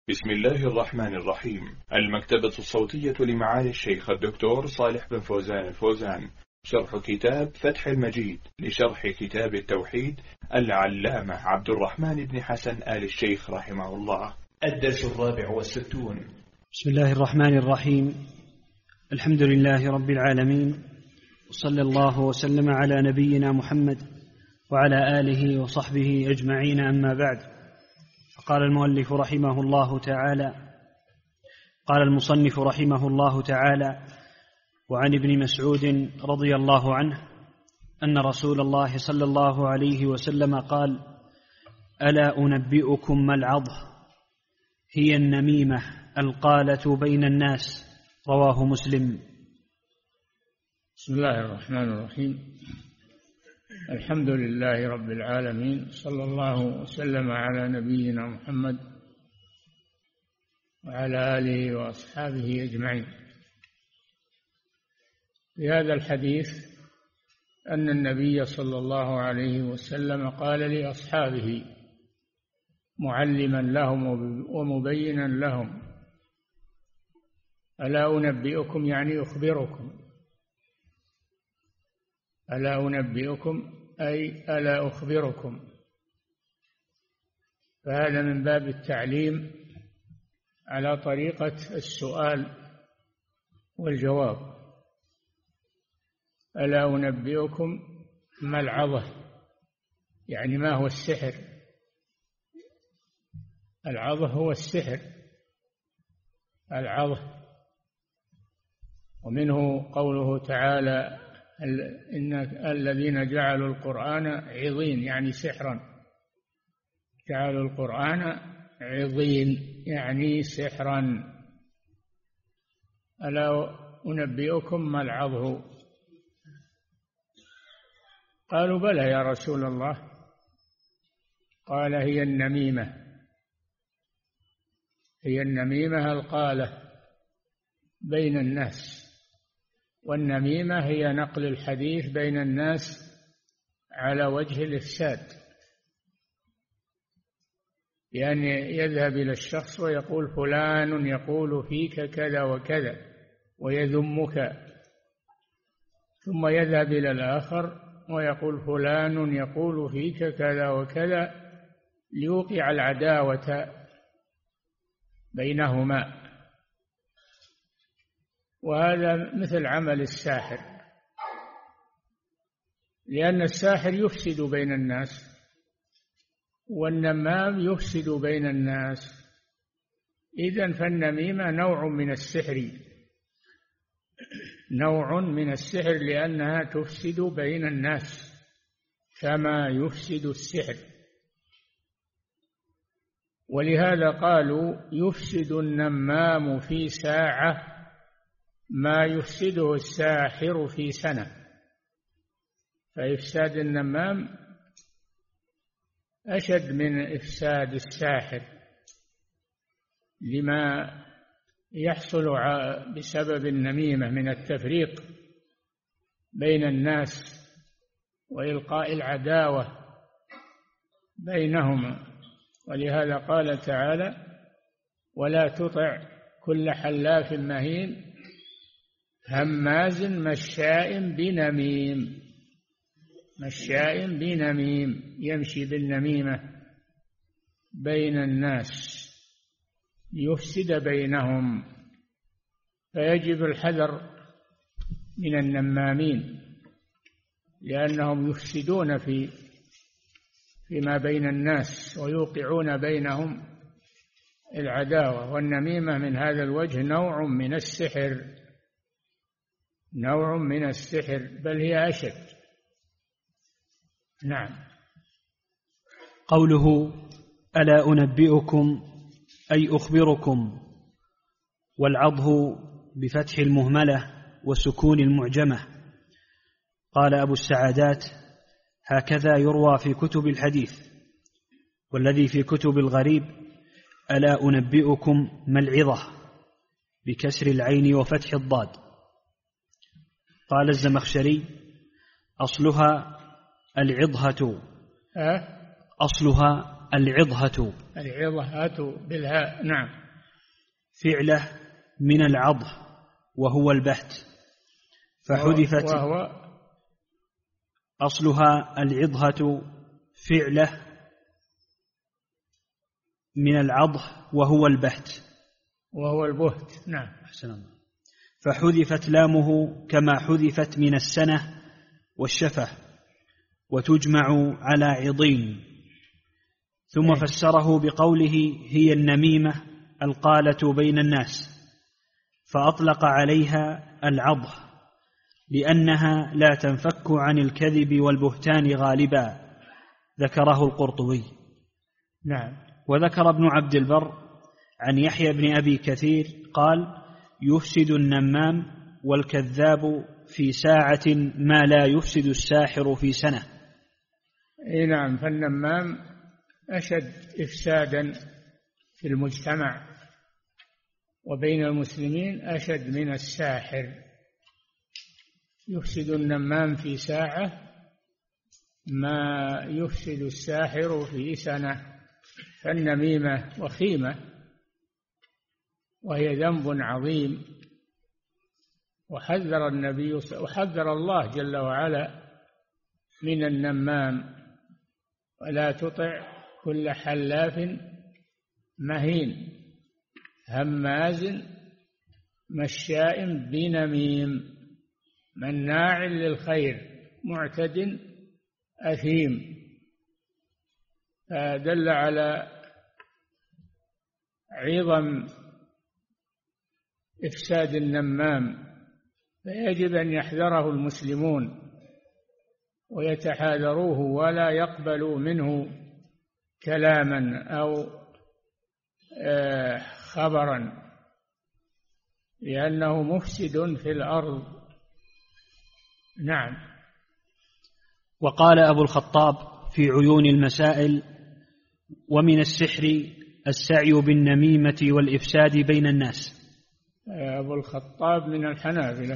بسم الله الرحمن الرحيم. المكتبة الصوتية لمعالي الشيخ الدكتور صالح بن فوزان الفوزان، شرح كتاب فتح المجيد لشرح كتاب التوحيد العلامة عبد الرحمن بن حسن آل الشيخ رحمه الله. الدرس 64. بسم الله الرحمن الرحيم. الحمد لله رب العالمين، وصلى الله وسلم على نبينا محمد وعلى آله وصحبه أجمعين، أما بعد. قال المؤلف رحمه الله تعالى: قال المصنف رحمه الله تعالى: وعن ابن مسعود رضي الله عنه أن رسول الله صلى الله عليه وسلم قال: ألا أنبئكم ما العضه؟ هي النميمة القالة بين الناس. رواه مسلم. بسم الله الرحمن الرحيم. الحمد لله رب العالمين، صلى الله وسلم على نبينا محمد وعلى آله وأصحابه أجمعين. في هذا الحديث أن النبي صلى الله عليه وسلم قال لأصحابه معلما لهم ومبينا لهم: ألا أنبئكم، يعني أخبركم. ألا أنبئكم أي ألا أخبركم، فهذا من باب التعليم على طريقة السؤال والجواب. ألا أنبئكم ما العضه، يعني ما هو السحر. العضه هو السحر، العضه. ومنه قوله تعالى: إن الذين جعلوا القرآن عضين، يعني سحرا. جعلوا القرآن عضين يعني سحرا. ألا أنبئكم ما العضه؟ قالوا: بلى يا رسول الله. قال: هي النميمة. هي النميمة القالة بين الناس. والنميمة هي نقل الحديث بين الناس على وجه الإفساد، يعني يذهب إلى الشخص ويقول: فلان يقول فيك كذا وكذا ويذمك، ثم يذهب إلى الآخر ويقول: فلان يقول فيك كذا وكذا، ليوقع العداوة بينهما. وهذا مثل عمل الساحر، لأن الساحر يفسد بين الناس، والنمام يفسد بين الناس. إذن فالنميمة نوع من السحر، نوع من السحر، لأنها تفسد بين الناس كما يفسد السحر. ولهذا قالوا: يفسد النمام في ساعة ما يفسده الساحر في سنة. فإفساد النمام أشد من إفساد الساحر، لما يحصل بسبب النميمة من التفريق بين الناس وإلقاء العداوة بينهما. ولهذا قال تعالى: ولا تطع كل حلاف مهين هماز مشاء بنميم. مشاء بنميم، يمشي بالنميمة بين الناس يفسد بينهم. فيجب الحذر من النمامين، لأنهم يفسدون فيما بين الناس ويوقعون بينهم العداوة. والنميمة من هذا الوجه نوع من السحر، نوع من السحر، بل هي أشد. نعم. قوله: ألا أنبئكم أي أخبركم، والعضه بفتح المهملة وسكون المعجمة. قال أبو السعادات: هكذا يروى في كتب الحديث، والذي في كتب الغريب: ألا أنبئكم ما العظة، بكسر العين وفتح الضاد. قال الزمخشري: أصلها العضهة، أصلها العضهة. العضهة بالهاء. نعم. فعله من العضه وهو البهت، فحذفت وهو أصلها العضهة، فعله من العضه وهو البهت وهو البهت. نعم. أحسن الله. فحذفت لامه كما حذفت من السنة والشفة، وتجمع على عضين. ثم فسره بقوله هي النميمة القالة بين الناس، فأطلق عليها العضه لأنها لا تنفك عن الكذب والبهتان غالبا، ذكره القرطبي. نعم. وذكر ابن عبد البر عن يحيى بن أبي كثير قال يفسد النمام والكذاب في ساعة ما لا يفسد الساحر في سنة. نعم. فالنمام أشد إفسادا في المجتمع وبين المسلمين أشد من الساحر. يفسد النمام في ساعة ما يفسد الساحر في سنة. فالنميمة وخيمة وهي ذنب عظيم، وحذر الله جل وعلا من النمام: ولا تطع كل حلاف مهين هماز مشاء بنميم مناع للخير معتد أثيم. فدل على عظم إفساد النمام، فيجب أن يحذره المسلمون ويتحاذروه ولا يقبلوا منه كلاما أو خبرا، لأنه مفسد في الأرض. نعم. وقال أبو الخطاب في عيون المسائل ومن السحر السعي بالنميمة والإفساد بين الناس. أبو الخطاب من الحنابلة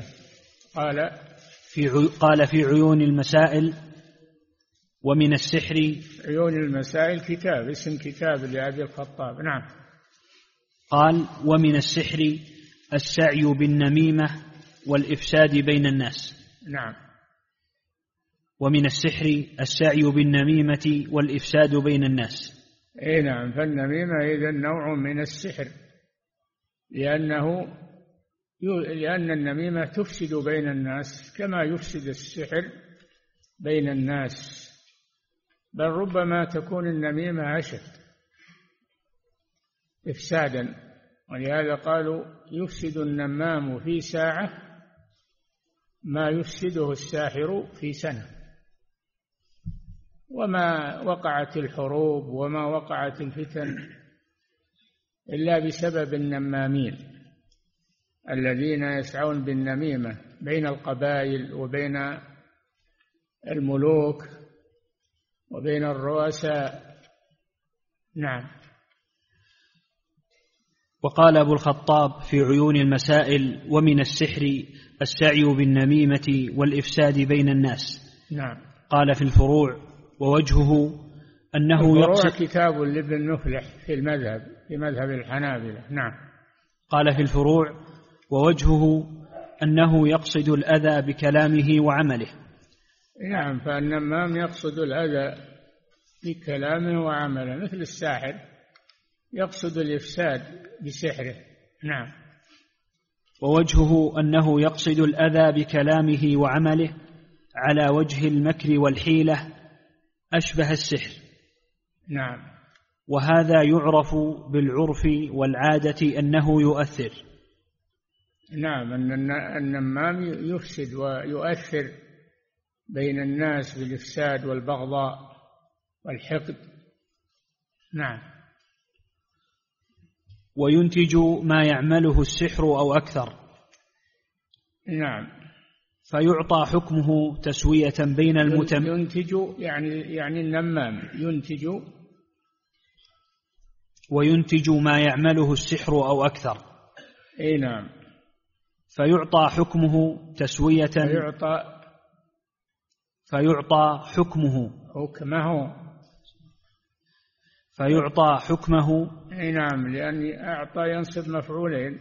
قال في عيون المسائل ومن السحر. عيون المسائل كتاب، اسم كتاب لأبي الخطاب. نعم. قال ومن السحر السعي بالنميمة والإفساد بين الناس. نعم. ومن السحر السعي بالنميمة والإفساد بين الناس. نعم. فالنميمة إذن نوع من السحر، لأن النميمة تفسد بين الناس كما يفسد السحر بين الناس، بل ربما تكون النميمة أشد إفسادا. ولهذا قالوا يفسد النمام في ساعة ما يفسده الساحر في سنة. وما وقعت الحروب وما وقعت الفتن إلا بسبب النمامين الذين يسعون بالنميمة بين القبائل وبين الملوك وبين الرؤساء. نعم. وقال أبو الخطاب في عيون المسائل ومن السحر السعي بالنميمة والإفساد بين الناس. نعم. قال في الفروع ووجهه أنه يقصد كتاب لابن مفلح في مذهب الحنابلة. نعم. قال في الفروع ووجهه أنه يقصد الأذى بكلامه وعمله. نعم. فالنمام يقصد الأذى بكلامه وعمله، مثل الساحر يقصد الإفساد بسحره. نعم. ووجهه أنه يقصد الأذى بكلامه وعمله على وجه المكر والحيلة أشبه السحر. نعم. وهذا يعرف بالعرف والعادة أنه يؤثر. نعم. أن النمام يفسد ويؤثر بين الناس بالإفساد والبغضاء والحقد. نعم. وينتج ما يعمله السحر أو أكثر. نعم. فيعطى حكمه تسوية بين ينتج يعني النمام ينتج. وينتج ما يعمله السحر أو أكثر. نعم. فيعطى حكمه تسوية. فيعطى حكمه فيعطى حكمه. نعم، لأن أعطى ينصب مفعولين،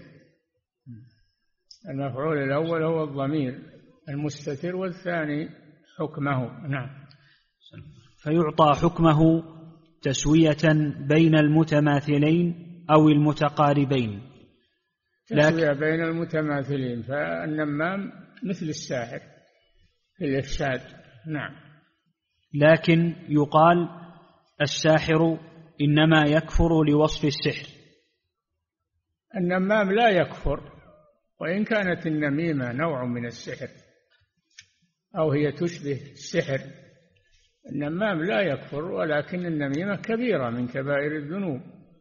المفعول الأول هو الضمير المستتر والثاني حكمه. نعم. فيعطى حكمه تسوية بين المتماثلين أو المتقاربين. تسوية بين المتماثلين، فالنمام مثل الساحر في الإفساد. نعم. لكن يقال الساحر إنما يكفر لوصف السحر. النمام لا يكفر، وإن كانت النميمة نوع من السحر أو هي تشبه السحر. النمام لا يكفر، ولكن النميمة كبيرة من كبائر الذنوب،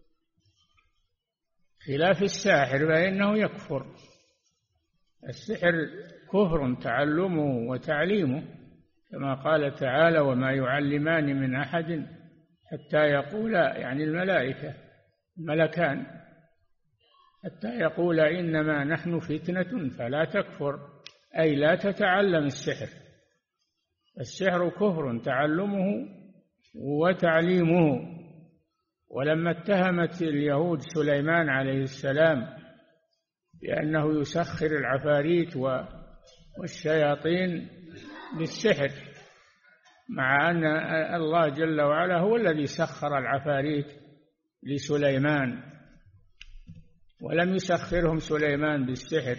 خلاف الساحر فإنه يكفر. السحر كفر تعلمه وتعليمه، كما قال تعالى: وما يعلمان من أحد حتى يقولا، يعني الملائكة الملكان، حتى يقولا إنما نحن فتنة فلا تكفر، أي لا تتعلم السحر. السحر كفر تعلمه وتعليمه. ولما اتهمت اليهود سليمان عليه السلام بأنه يسخر العفاريت والشياطين للسحر، مع أن الله جل وعلا هو الذي سخر العفاريت لسليمان، ولم يسخرهم سليمان بالسحر،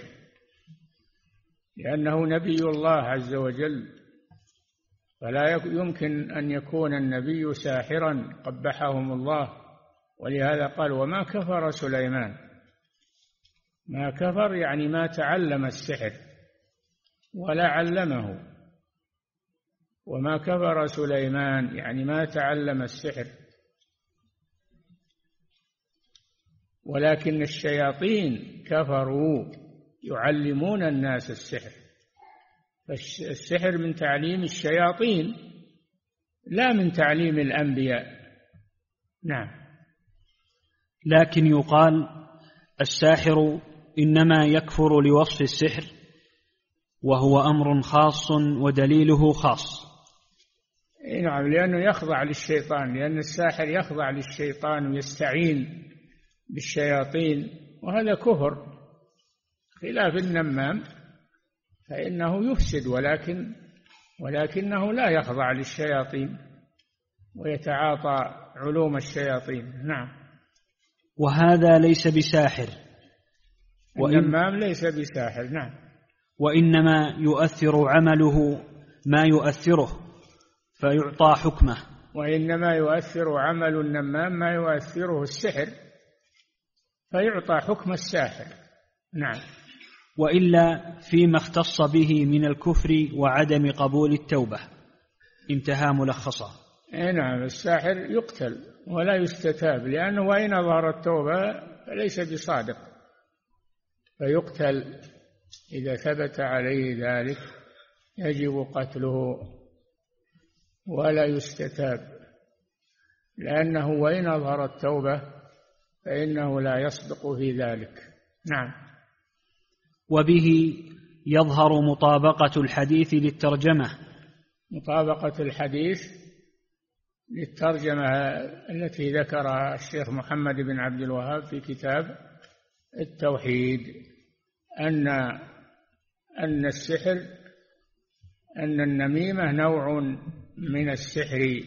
لأنه نبي الله عز وجل، فلا يمكن أن يكون النبي ساحرا قبحهم الله. ولهذا قال: وما كفر سليمان. ما كفر يعني ما تعلم السحر ولا علمه. وما كفر سليمان يعني ما تعلم السحر، ولكن الشياطين كفروا يعلمون الناس السحر. فالسحر من تعليم الشياطين لا من تعليم الأنبياء. نعم. لكن يقال الساحر إنما يكفر لوصف السحر، وهو أمر خاص ودليله خاص. نعم، لأنه يخضع للشيطان، لأن الساحر يخضع للشيطان ويستعين بالشياطين، وهذا كفر، خلاف النمام فإنه يفسد، ولكنه لا يخضع للشياطين ويتعاطى علوم الشياطين. نعم. وهذا ليس بساحر، النمام ليس بساحر. نعم. وإنما يؤثر عمله ما يؤثره فيعطى حكمه. وإنما يؤثر عمل النمام ما يؤثره السحر فيعطى حكم الساحر. نعم. وإلا فيما اختص به من الكفر وعدم قبول التوبة. انتهى ملخصا. نعم. الساحر يقتل ولا يستتاب، لأنه وإن أظهر التوبة فليس بصادق، فيقتل إذا ثبت عليه ذلك، يجب قتله ولا يستتاب، لأنه وإن أظهر التوبة فإنه لا يصدق في ذلك. نعم. وبه يظهر مطابقة الحديث للترجمة. مطابقة الحديث للترجمة التي ذكرها الشيخ محمد بن عبد الوهاب في كتاب التوحيد، أن السحر، أن النميمة نوع من السحر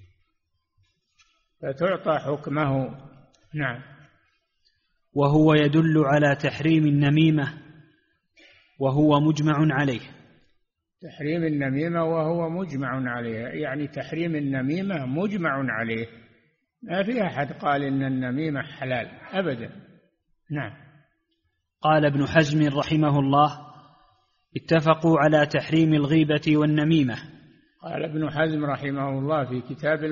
فتعطى حكمه. نعم. وهو يدل على تحريم النميمة وهو مجمع عليه. تحريم النميمة وهو مجمع عليه، يعني تحريم النميمة مجمع عليه، ما في أحد قال إن النميمة حلال أبدا. نعم. قال ابن حزم رحمه الله: اتفقوا على تحريم الغيبة والنميمة. قال ابن حزم رحمه الله في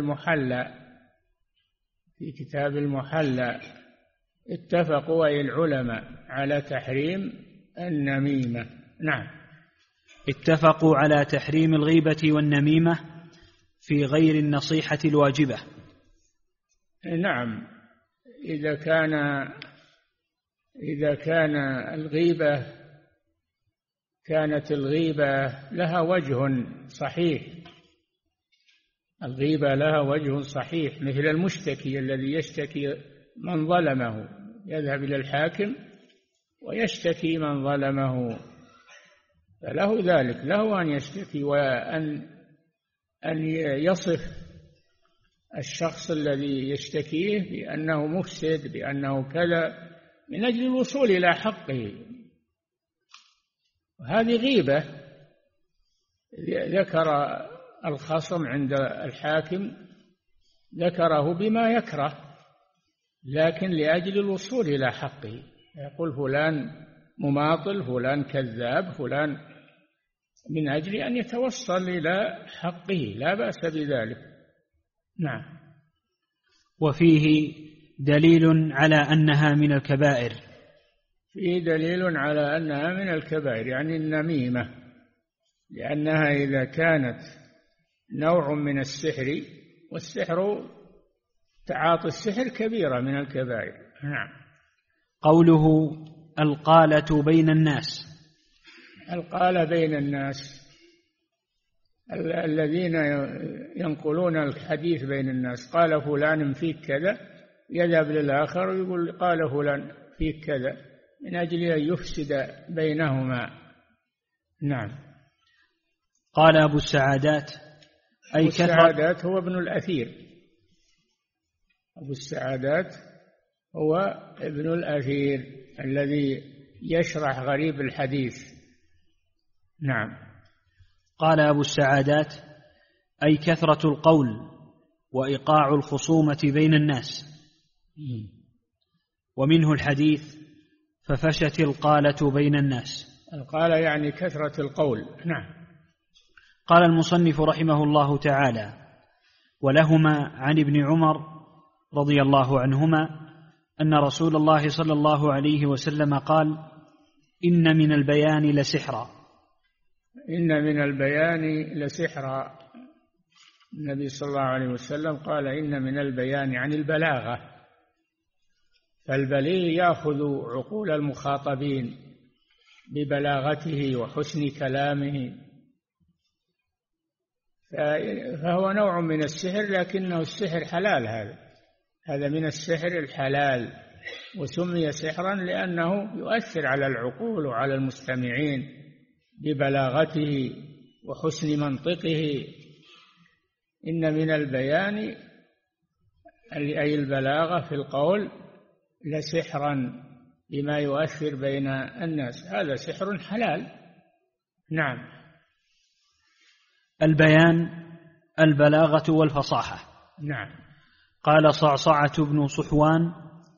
كتاب المحلى اتفقوا أي العلماء على تحريم النميمة. نعم. اتفقوا على تحريم الغيبة والنميمة في غير النصيحة الواجبة. نعم. إذا كان الغيبة كانت الغيبة لها وجه صحيح، الغيبة لها وجه صحيح، مثل المشتكي الذي يشتكي من ظلمه، يذهب إلى الحاكم ويشتكي من ظلمه، فله ذلك، له أن يشتكي وأن يصف الشخص الذي يشتكيه بأنه مفسد، بأنه كذا، من أجل الوصول إلى حقه. وهذه غيبة. ذكر الخصم عند الحاكم، ذكره بما يكره، لكن لأجل الوصول إلى حقه، يقول فلان مماطل، فلان كذاب، فلان، من أجل أن يتوصل إلى حقه، لا بأس بذلك. نعم. وفيه دليل على أنها من الكبائر. فيه دليل على أنها من الكبائر، يعني النميمة، لأنها إذا كانت نوع من السحر، والسحر تعاطي السحر كبيرة من الكبائر. نعم. قوله القالة بين الناس. القالة بين الناس الذين ينقلون الحديث بين الناس، قال فلان فيك كذا، يذهب للآخر ويقول قال فلان فيك كذا، من أجل أن يفسد بينهما. نعم. قال أبو السعادات أي السعادات هو ابن الأثير. أبو السعادات هو ابن الأثير الذي يشرح غريب الحديث. نعم. قال أبو السعادات أي كثرة القول وإيقاع الخصومة بين الناس. ومنه الحديث ففشت القالة بين الناس. القالة يعني كثرة القول. نعم. قال المصنف رحمه الله تعالى: ولهما عن ابن عمر رضي الله عنهما أن رسول الله صلى الله عليه وسلم قال: إن من البيان لسحرا. إن من البيان لسحرا. النبي صلى الله عليه وسلم قال إن من البيان عن البلاغة، فالبليغ يأخذ عقول المخاطبين ببلاغته وحسن كلامه، فهو نوع من السحر، لكنه السحر حلال. هذا من السحر الحلال، وسمي سحرا لأنه يؤثر على العقول وعلى المستمعين ببلاغته وحسن منطقه. إن من البيان أي البلاغة في القول لسحرا بما يؤثر بين الناس، هذا سحر حلال. نعم. البيان البلاغة والفصاحة. نعم. قال صعصعة بن صحوان: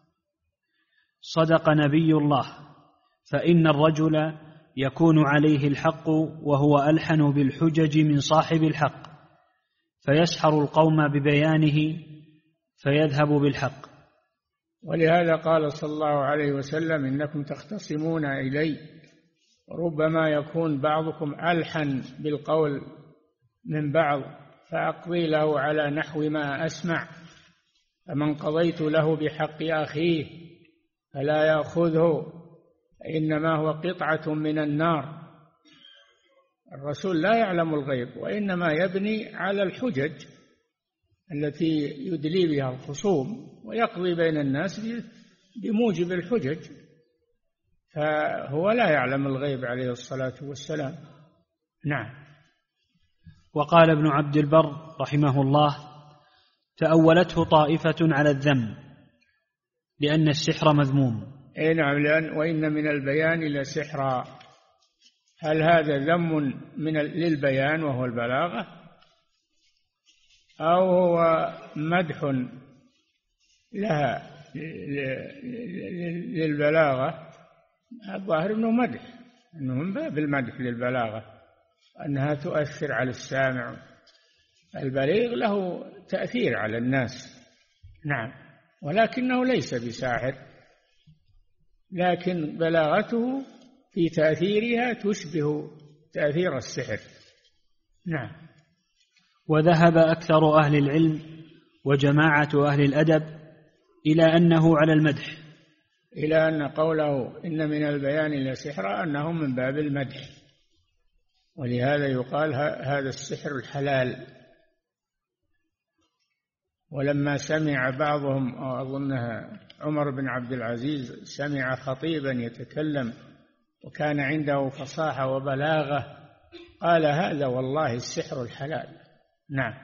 صدق نبي الله، فإن الرجل يكون عليه الحق وهو ألحن بالحجج من صاحب الحق، فيسحر القوم ببيانه فيذهب بالحق. ولهذا قال صلى الله عليه وسلم: إنكم تختصمون إلي، وربما يكون بعضكم ألحن بالقول من بعض، فأقضي له على نحو ما أسمع، فمن قضيت له بحق أخيه فلا يأخذه، إنما هو قطعة من النار. الرسول لا يعلم الغيب، وإنما يبني على الحجج التي يدلي بها الخصوم، ويقضي بين الناس بموجب الحجج، فهو لا يعلم الغيب عليه الصلاة والسلام. نعم. وقال ابن عبد البر رحمه الله: تأولته طائفة على الذم لأن السحر مذموم. أي نعم، وإن من البيان لسحرا. هل هذا ذم للبيان وهو البلاغة، أو هو مدح لها للبلاغة؟ الظاهر أنه مدح، أنه من باب المدح للبلاغة، أنها تؤثر على السامع. البليغ له تأثير على الناس. نعم. ولكنه ليس بساحر، لكن بلاغته في تأثيرها تشبه تأثير السحر. نعم. وذهب أكثر أهل العلم وجماعة أهل الأدب إلى أنه على المدح، إلى أن قوله إن من البيان لسحرا أنه من باب ولما سمع بعضهم أظنها عمر بن عبد العزيز سمع خطيبا يتكلم وكان عنده فصاحة وبلاغة قال هذا والله السحر الحلال. نعم.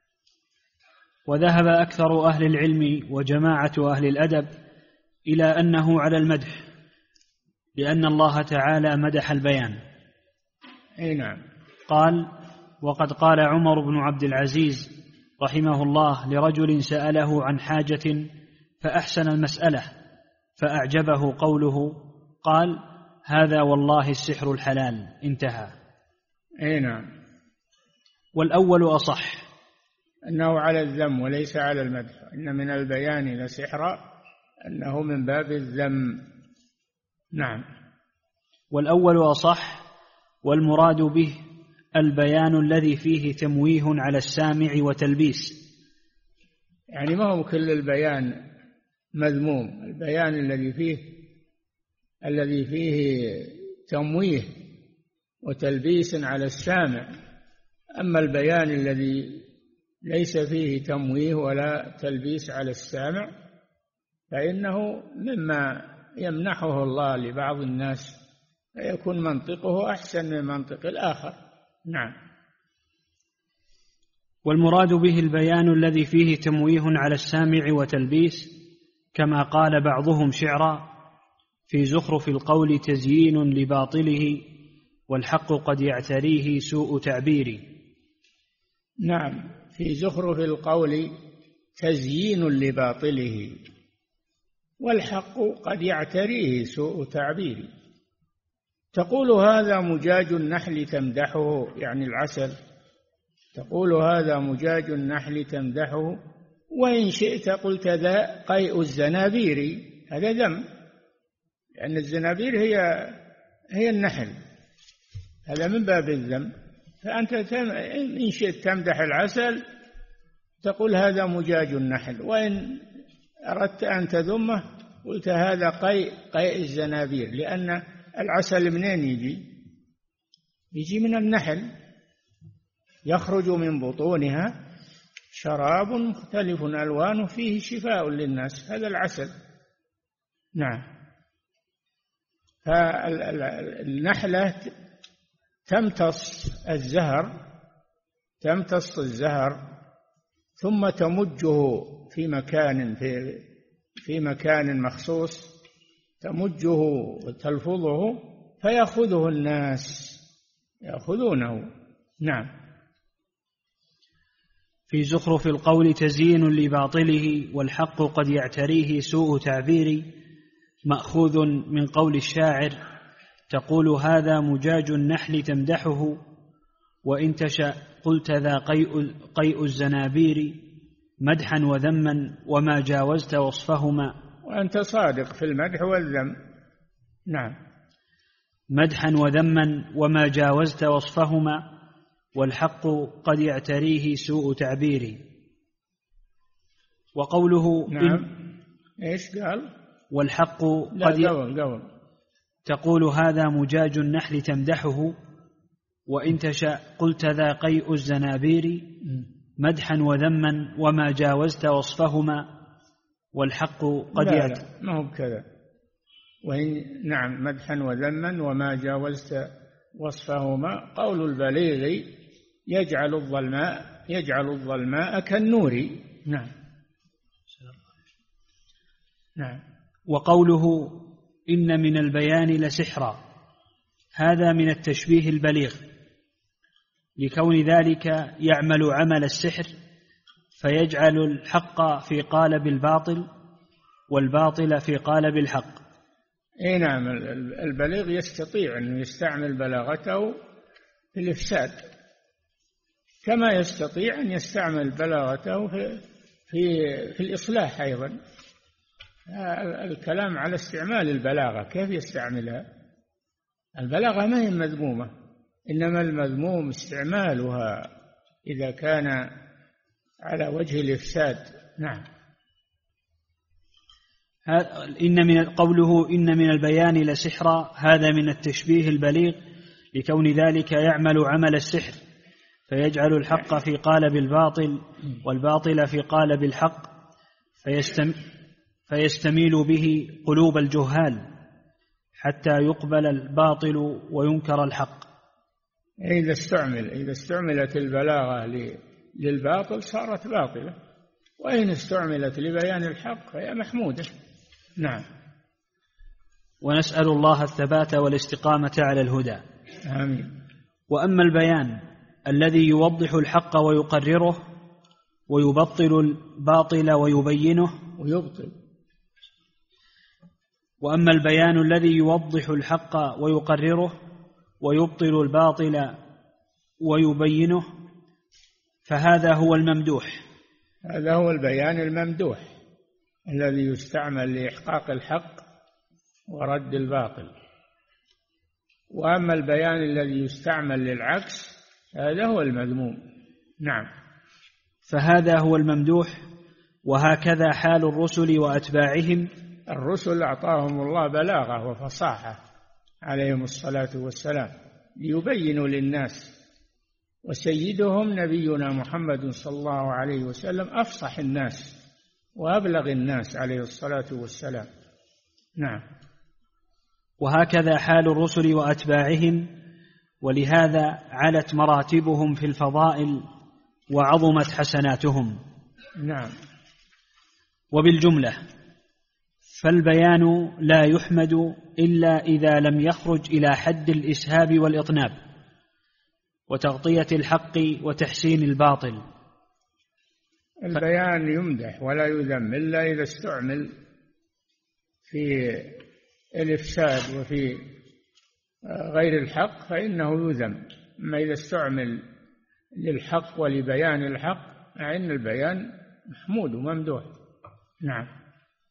وذهب أكثر أهل العلم وجماعة أهل الأدب إلى أنه على المدح، لأن الله تعالى مدح البيان. أي نعم. قال: وقد قال عمر بن عبد العزيز رحمه الله لرجل سأله عن حاجة فأحسن المسألة فأعجبه قوله، قال: هذا والله السحر الحلال. انتهى. أي نعم. والأول أصح، أنه على الذم وليس على المدح، إن من البيان لسحرا، أنه من باب الذم. نعم. والأول أصح، والمراد به البيان الذي فيه تمويه على السامع وتلبيس. يعني ما هو كل البيان مذموم، البيان الذي فيه تمويه وتلبيس على السامع. أما البيان الذي ليس فيه تمويه ولا تلبيس على السامع فإنه مما يمنحه الله لبعض الناس فيكون منطقه أحسن من منطق الآخر. نعم. والمراد به البيان الذي فيه تمويه على السامع وتلبيس، كما قال بعضهم شعرا: في زخرف القول تزيين لباطله والحق قد يعتريه سوء تعبير. نعم، في زخرف القول تزيين لباطله والحق قد يعتريه سوء تعبير. تقول هذا مجاج النحل تمدحه، يعني العسل، تقول هذا مجاج النحل تمدحه، وإن شئت قلت ذا قيء الزنابير. هذا ذم، لأن الزنابير هي النحل، هذا من باب الذم. فأنت إن شئت تمدح العسل تقول هذا مجاج النحل، وإن أردت أن تذمه قلت هذا قيء الزنابير، لأن العسل منين يجي من النحل، يخرج من بطونها شراب مختلف ألوانه فيه شفاء للناس، هذا العسل. نعم. فالنحلة تمتص الزهر ثم تمجه في مكان مخصوص، تمجه وتلفظه فيأخذه الناس يأخذونه. نعم. في زخرف القول تزيين لباطله والحق قد يعتريه سوء تعبير، مأخوذ من قول الشاعر: تقول هذا مجاج النحل تمدحه، وإن تشأ قلت ذا قيء الزنابير، مدحا وذما وما جاوزت وصفهما. وأنت صادق في المدح والذم. نعم. مدحا وذما وما جاوزت وصفهما، والحق قد يعتريه سوء تعبير. وقوله نعم. إيش قال؟ والحق قول. تقول هذا مجاج النحل تمدحه، وإن تشأ قلت ذا قيء الزنابير، مدحا وذما وما جاوزت وصفهما، والحق قد لا ما هو بكذا. نعم، مدحا وذما وما جاوزت وصفهما. قول البليغ يجعل الظلماء كالنور. نعم. نعم. وقوله إن من البيان لسحرا، هذا من التشبيه البليغ، لكون ذلك يعمل عمل السحر فيجعل الحق في قالب الباطل والباطل في قالب الحق. اي نعم. البليغ يستطيع أن يستعمل بلاغته في الإفساد، كما يستطيع أن يستعمل بلاغته في الإصلاح أيضا. الكلام على استعمال البلاغة، كيف يستعملها. البلاغة ما هي مذمومة، إنما المذموم استعمالها إذا كان على وجه الإفساد. نعم. قوله إن من البيان لسحرا، هذا من التشبيه البليغ، لكون ذلك يعمل عمل السحر فيجعل الحق في قالب الباطل والباطل في قالب الحق فيستميل به قلوب الجهال حتى يقبل الباطل وينكر الحق. إذا استعملت البلاغة للباطل صارت باطلة، وإن استعملت لبيان الحق فهي محمودة. نعم. ونسأل الله الثبات والاستقامة على الهدى. آمين. وأما البيان الذي يوضح الحق ويقرره ويبطل الباطل ويبينه وأما البيان الذي يوضح الحق ويقرره ويبطل الباطل ويبينه فهذا هو الممدوح. هذا هو البيان الممدوح الذي يستعمل لإحقاق الحق ورد الباطل. وأما البيان الذي يستعمل للعكس هذا هو المذموم. نعم. فهذا هو الممدوح. وهكذا حال الرسل وأتباعهم. الرسل أعطاهم الله بلاغة وفصاحة عليهم الصلاة والسلام ليبينوا للناس، وسيدهم نبينا محمد صلى الله عليه وسلم أفصح الناس وأبلغ الناس عليه الصلاة والسلام. نعم. وهكذا حال الرسل وأتباعهم، ولهذا علت مراتبهم في الفضائل وعظمت حسناتهم. نعم. وبالجملة فالبيان لا يحمد إلا إذا لم يخرج إلى حد الإسهاب والإطناب وتغطية الحق وتحسين الباطل. البيان يمدح ولا يذم إلا إذا استعمل في الإفساد وفي غير الحق فإنه يذم. أما إذا استعمل للحق ولبيان الحق فإن البيان محمود وممدوح. نعم.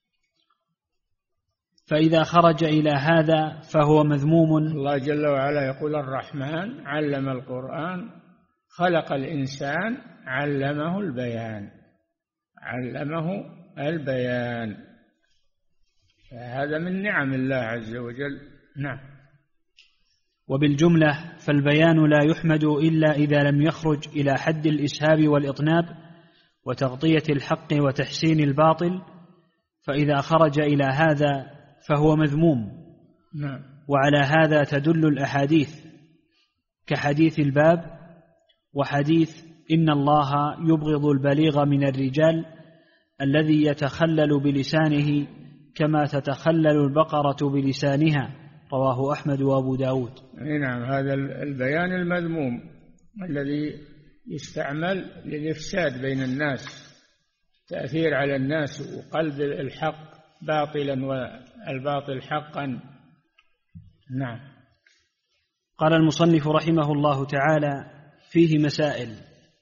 فإذا خرج إلى هذا فهو مذموم. الله جل وعلا يقول: الرحمن علم القرآن خلق الإنسان علمه البيان. علمه البيان، هذا من نعم الله عز وجل. نعم. وبالجملة فالبيان لا يحمد إلا إذا لم يخرج إلى حد الإسهاب والإطناب وتغطية الحق وتحسين الباطل، فإذا خرج إلى هذا فهو مذموم. نعم. وعلى هذا تدل الأحاديث كحديث الباب وحديث إن الله يبغض البليغ من الرجال الذي يتخلل بلسانه كما تتخلل البقرة بلسانها، رواه أحمد وأبو داود. نعم. هذا البيان المذموم الذي يستعمل للإفساد بين الناس، تأثير على الناس وقلب الحق باطلا والباطل حقا. نعم. قال المصنف رحمه الله تعالى: فيه مسائل.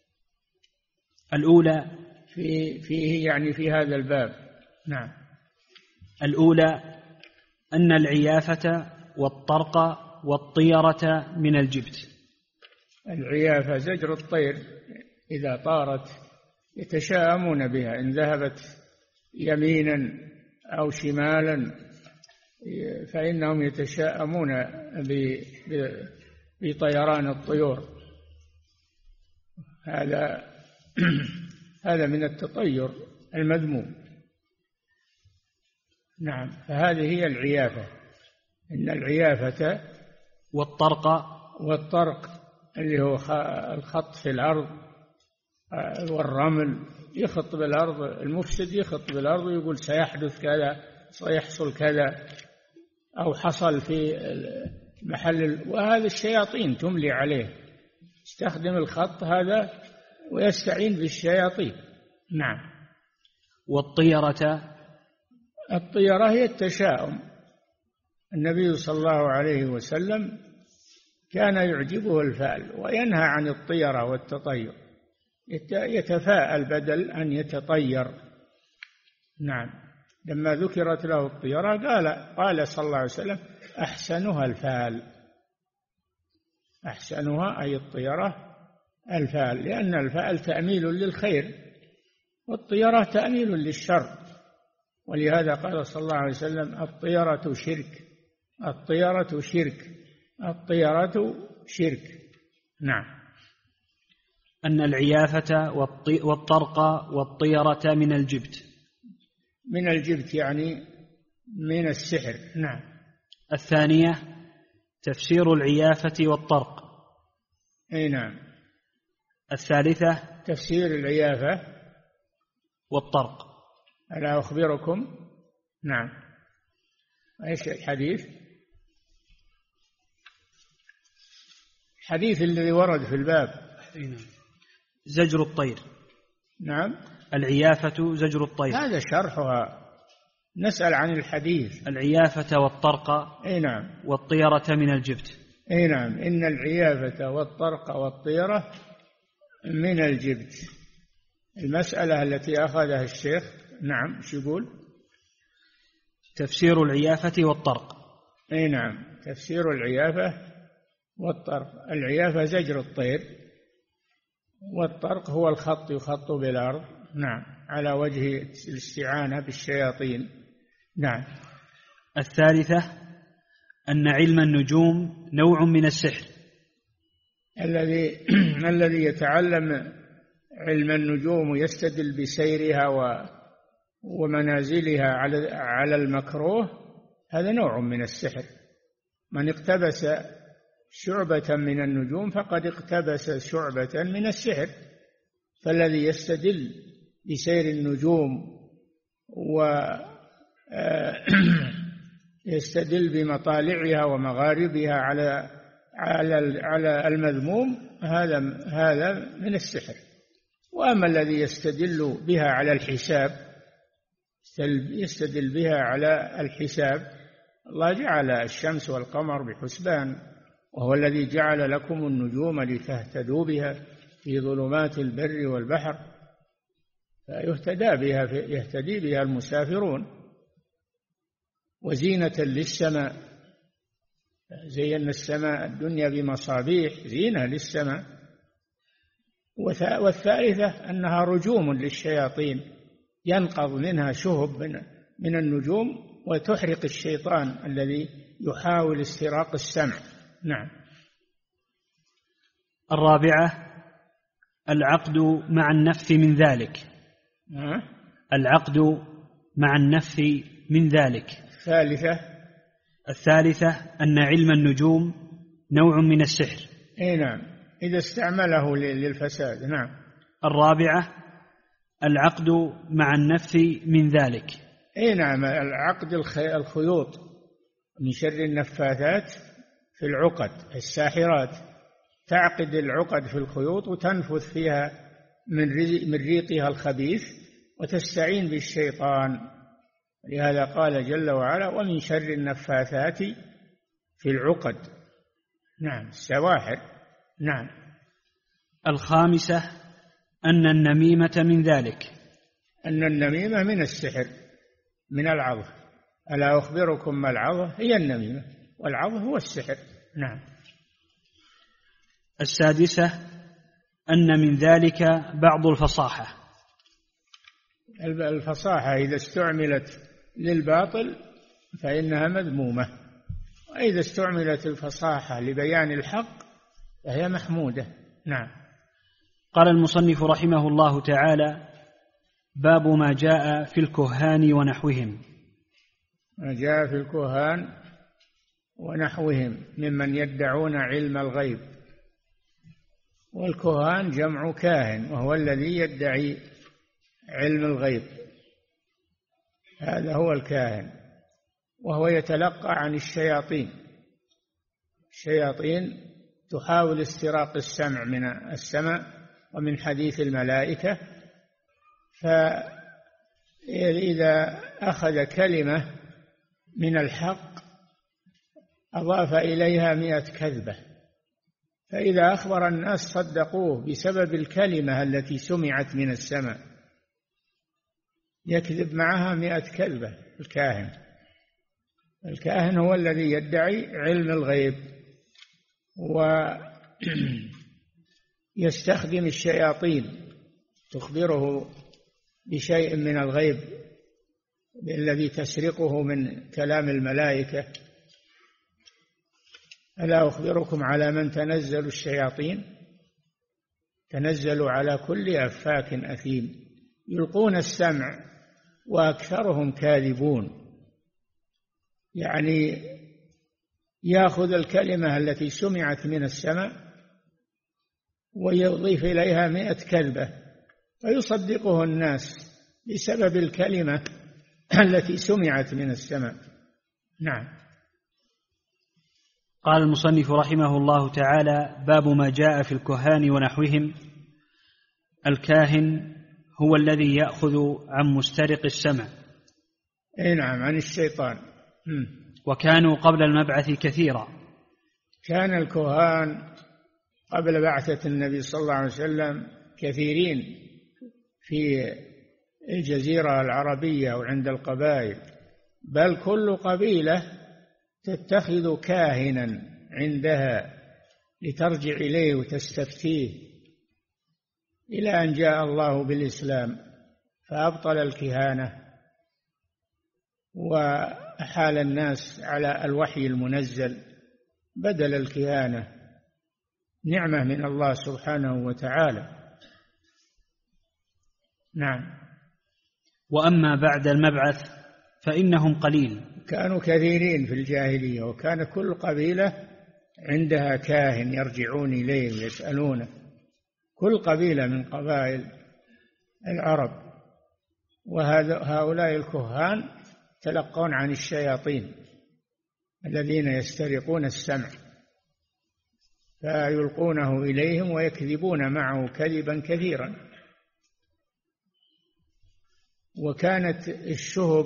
الأولى فيه يعني في هذا الباب. نعم. الأولى أن العيافة والطرق والطيرة من الجبت. العيافة زجر الطير إذا طارت يتشاءمون بها، إن ذهبت يمينا أو شمالا فإنهم يتشاءمون بطيران الطيور. هذا من التطير المذموم. نعم. فهذه هي العيافة. إن العيافة والطرق اللي هو الخط في الأرض والرمل، يخط بالأرض، المفسد يخط بالأرض ويقول سيحدث كذا، سيحصل كذا، أو حصل في محل، وهذا الشياطين تملي عليه، يستخدم الخط هذا ويستعين بالشياطين. نعم. الطيرة هي التشاؤم. النبي صلى الله عليه وسلم كان يعجبه الفأل وينهى عن الطيرة والتطير، يتفاءل بدل أن يتطير. نعم. لما ذكرت له الطيرة قال صلى الله عليه وسلم: أحسنها الفأل. أحسنها أي الطيرة الفأل، لأن الفأل تأميل للخير والطيرة تأميل للشر، ولهذا قال صلى الله عليه وسلم: الطيرة شرك، الطيرة شرك، الطيرة شرك. نعم. أن العيافة والطرق والطيرة من الجبت. من الجبت يعني من السحر. نعم. الثانية تفسير العيافة والطرق. أي نعم. الثالثة تفسير العيافة والطرق. ألا أخبركم؟ نعم. إيش الحديث؟ الحديث الذي ورد في الباب. زجر الطير. نعم. العيافة زجر الطير. هذا شرحها، نسأل عن الحديث. العيافة والطرق. أي نعم. والطيرة من الجبت. أي نعم. إن العيافة والطرق والطيرة من الجبت. المسألة التي أخذها الشيخ. نعم. شو يقول؟ تفسير العيافة والطرق. أي نعم. تفسير العيافة والطرق. العيافة زجر الطير، والطرق هو الخط يخط بالأرض. نعم. على وجه الاستعانة بالشياطين. نعم. الثالثة أن علم النجوم نوع من السحر. الذي يتعلم علم النجوم ويستدل بسيرها ومنازلها على المكروه، هذا نوع من السحر. من اقتبس شعبة من النجوم فقد اقتبس شعبة من السحر. فالذي يستدل بسير النجوم ويستدل بمطالعها ومغاربها على المذموم، هذا من السحر. وأما الذي يستدل بها على الحساب، يستدل بها على الحساب، الله جعل الشمس والقمر بحسبان، وهو الذي جعل لكم النجوم لتهتدوا بها في ظلمات البر والبحر، يهتدي بها المسافرون. وزينة للسماء، زينا السماء الدنيا بمصابيح، زينة للسماء. والثالثة أنها رجوم للشياطين، ينقض منها شهب من النجوم وتحرق الشيطان الذي يحاول استراق السمع. نعم. الرابعة العقد مع النفي من ذلك. العقد مع النفي من ذلك. الثالثة أن علم النجوم نوع من السحر. أي نعم، إذا استعمله للفساد. نعم. الرابعة العقد مع النفي من ذلك. أي نعم، العقد الخيوط من شر النفاثات في العقد. الساحرات تعقد العقد في الخيوط وتنفث فيها من ريقها الخبيث وتستعين بالشيطان. لهذا قال جل وعلا: ومن شر النفاثات في العقد. نعم، السواحر. نعم. الخامسة أن النميمة من ذلك. أن النميمة من السحر، من العظة. ألا أخبركم ما العظة؟ هي النميمة، والعظة هو السحر. نعم. السادسة أن من ذلك بعض الفصاحة. الفصاحة إذا استعملت للباطل فإنها مذمومة، وإذا استعملت الفصاحة لبيان الحق فهي محمودة. نعم. قال المصنف رحمه الله تعالى: باب ما جاء في الكهان ونحوهم. ما جاء في الكهان ونحوهم ممن يدعون علم الغيب. والكهان جمع كاهن، وهو الذي يدعي علم الغيب، هذا هو الكاهن. وهو يتلقى عن الشياطين. الشياطين تحاول استراق السمع من السماء ومن حديث الملائكة، فإذا أخذ كلمة من الحق أضاف إليها 100 كذبة، فإذا أخبر الناس صدقوه بسبب الكلمة التي سمعت من السماء، يكذب معها 100 كذبة. الكاهن هو الذي يدعي علم الغيب، ويستخدم الشياطين تخبره بشيء من الغيب الذي تسرقه من كلام الملائكة. ألا أخبركم على من تنزل الشياطين؟ تنزل على كل أفاك أثيم يلقون السمع وأكثرهم كاذبون. يعني يأخذ الكلمة التي سمعت من السماء ويضيف إليها 100 كذبة فيصدقه الناس بسبب الكلمة التي سمعت من السماء. نعم. قال المصنف رحمه الله تعالى: باب ما جاء في الكهان ونحوهم. الكاهن هو الذي يأخذ عن مسترق السمع. نعم، عن الشيطان. وكانوا قبل المبعث كثيرا. كان الكهان قبل بعثة النبي صلى الله عليه وسلم كثيرين في الجزيرة العربية وعند القبائل، بل كل قبيلة تتخذ كاهنا عندها لترجع إليه وتستفتيه، إلى أن جاء الله بالإسلام فأبطل الكهانة وأحال الناس على الوحي المنزل بدل الكهانة، نعمة من الله سبحانه وتعالى. نعم. وأما بعد المبعث فإنهم قليل. كانوا كثيرين في الجاهلية، وكان كل قبيلة عندها كاهن يرجعون إليه ويسألونه، كل قبيلة من قبائل العرب. وهؤلاء الكهان تلقون عن الشياطين الذين يسترقون السمع فيلقونه إليهم ويكذبون معه كذبا كثيرا. وكانت الشهب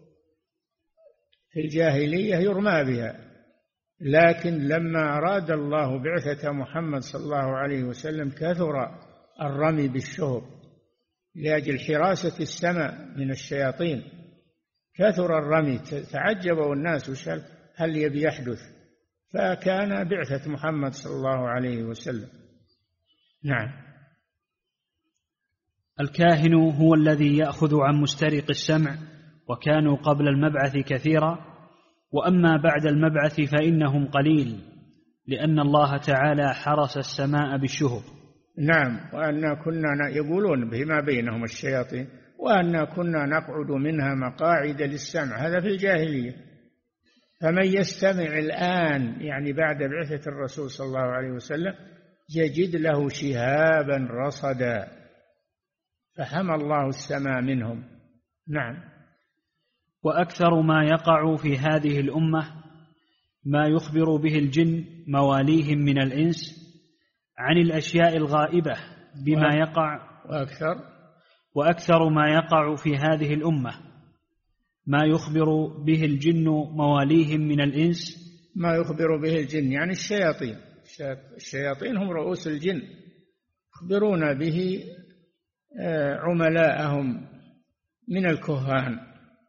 في الجاهلية يرمى بها، لكن لما أراد الله بعثة محمد صلى الله عليه وسلم كثر الرمي بالشهب لأجل حراسة السماء من الشياطين، كثر الرمي، تعجبوا الناس هل يبي يحدث، فكان بعثة محمد صلى الله عليه وسلم. نعم. الكاهن هو الذي يأخذ عن مسترق السمع، وكانوا قبل المبعث كثيرا، وأما بعد المبعث فإنهم قليل، لأن الله تعالى حرس السماء بالشهب. نعم. وأنا كنا يقولون بما بينهم الشياطين، وأنا كنا نقعد منها مقاعد للسمع، هذا في الجاهلية. فمن يستمع الآن يعني بعد بعثة الرسول صلى الله عليه وسلم يجد له شهابا رصدا، فحمى الله السماء منهم. نعم. وأكثر ما يقع في هذه الأمة ما يخبر به الجن مواليهم من الإنس عن الأشياء الغائبة بما يقع. وأكثر ما يقع في هذه الأمة ما يخبر به الجن مواليهم من الإنس. ما يخبر به الجن يعني الشياطين هم رؤوس الجن، يخبرون به عملاءهم من الكهان.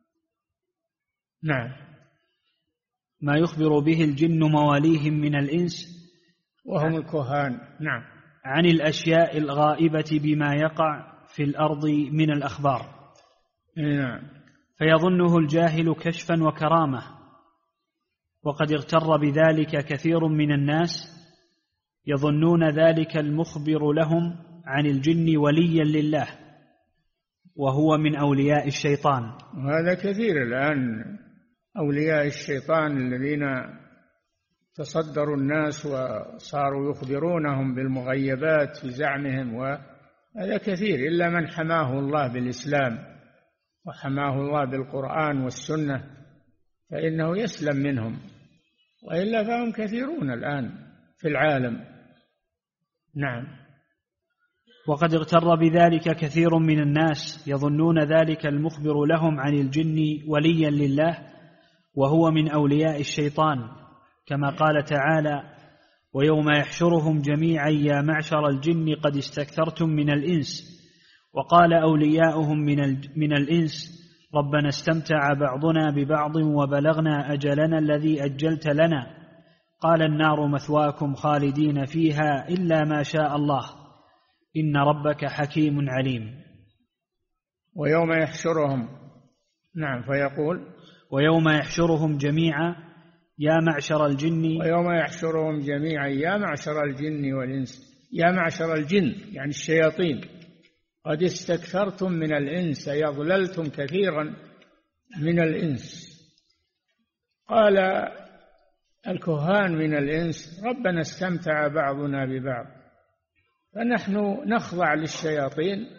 نعم. ما يخبر به الجن مواليهم من الإنس وهم الكهان. نعم. عن الأشياء الغائبة بما يقع في الأرض من الأخبار. نعم. فيظنه الجاهل كشفا وكرامة، وقد اغتر بذلك كثير من الناس، يظنون ذلك المخبر لهم عن الجن وليا لله وهو من أولياء الشيطان. وهذا كثير الآن، أولياء الشيطان الذين تصدروا الناس وصاروا يخبرونهم بالمغيبات في زعمهم، وهذا كثير، إلا من حماه الله بالإسلام وحماه الله بالقرآن والسنة فإنه يسلم منهم، وإلا فهم كثيرون الآن في العالم. نعم. وقد اغتر بذلك كثير من الناس، يظنون ذلك المخبر لهم عن الجن وليا لله وهو من أولياء الشيطان، كما قال تعالى: ويوم يحشرهم جميعا يا معشر الجن قد استكثرتم من الإنس، وقال أولياؤهم من الإنس ربنا استمتع بعضنا ببعض وبلغنا أجلنا الذي أجلت لنا، قال النار مثواكم خالدين فيها إلا ما شاء الله إن ربك حكيم عليم. ويوم يحشرهم. نعم. فيقول ويوم يحشرهم جميعا يا معشر الجن. ويوم يحشرهم جميعا يا معشر الجن والإنس يا معشر الجن يعني الشياطين قد استكثرتم من الإنس أي أضللتم كثيرا من الإنس. قال الكهان من الإنس ربنا استمتع بعضنا ببعض، فنحن نخضع للشياطين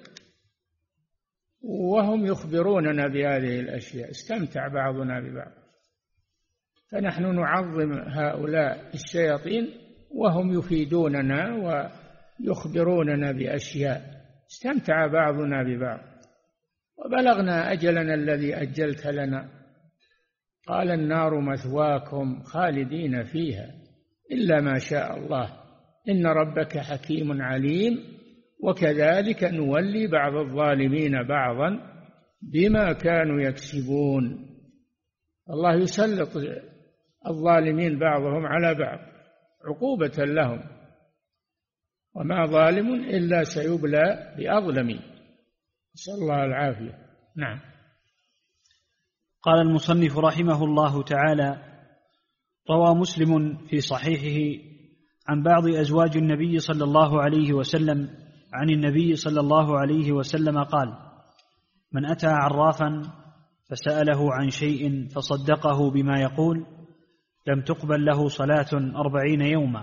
وهم يخبروننا بهذه الأشياء، استمتع بعضنا ببعض، فنحن نعظم هؤلاء الشياطين وهم يفيدوننا ويخبروننا بأشياء، استمتع بعضنا ببعض وبلغنا أجلنا الذي أجلت لنا. قال النار مثواكم خالدين فيها إلا ما شاء الله إن ربك حكيم عليم وكذلك نولي بعض الظالمين بعضا بما كانوا يكسبون. الله يسلط الظالمين بعضهم على بعض عقوبة لهم، وما ظالم إلا سيبلى بأظلم، نسأل الله العافية. نعم. قال المصنف رحمه الله تعالى: روى مسلم في صحيحه عن بعض أزواج النبي صلى الله عليه وسلم عن النبي صلى الله عليه وسلم قال: من أتى عرافا فسأله عن شيء فصدقه بما يقول لم تقبل له صلاة 40 يوما.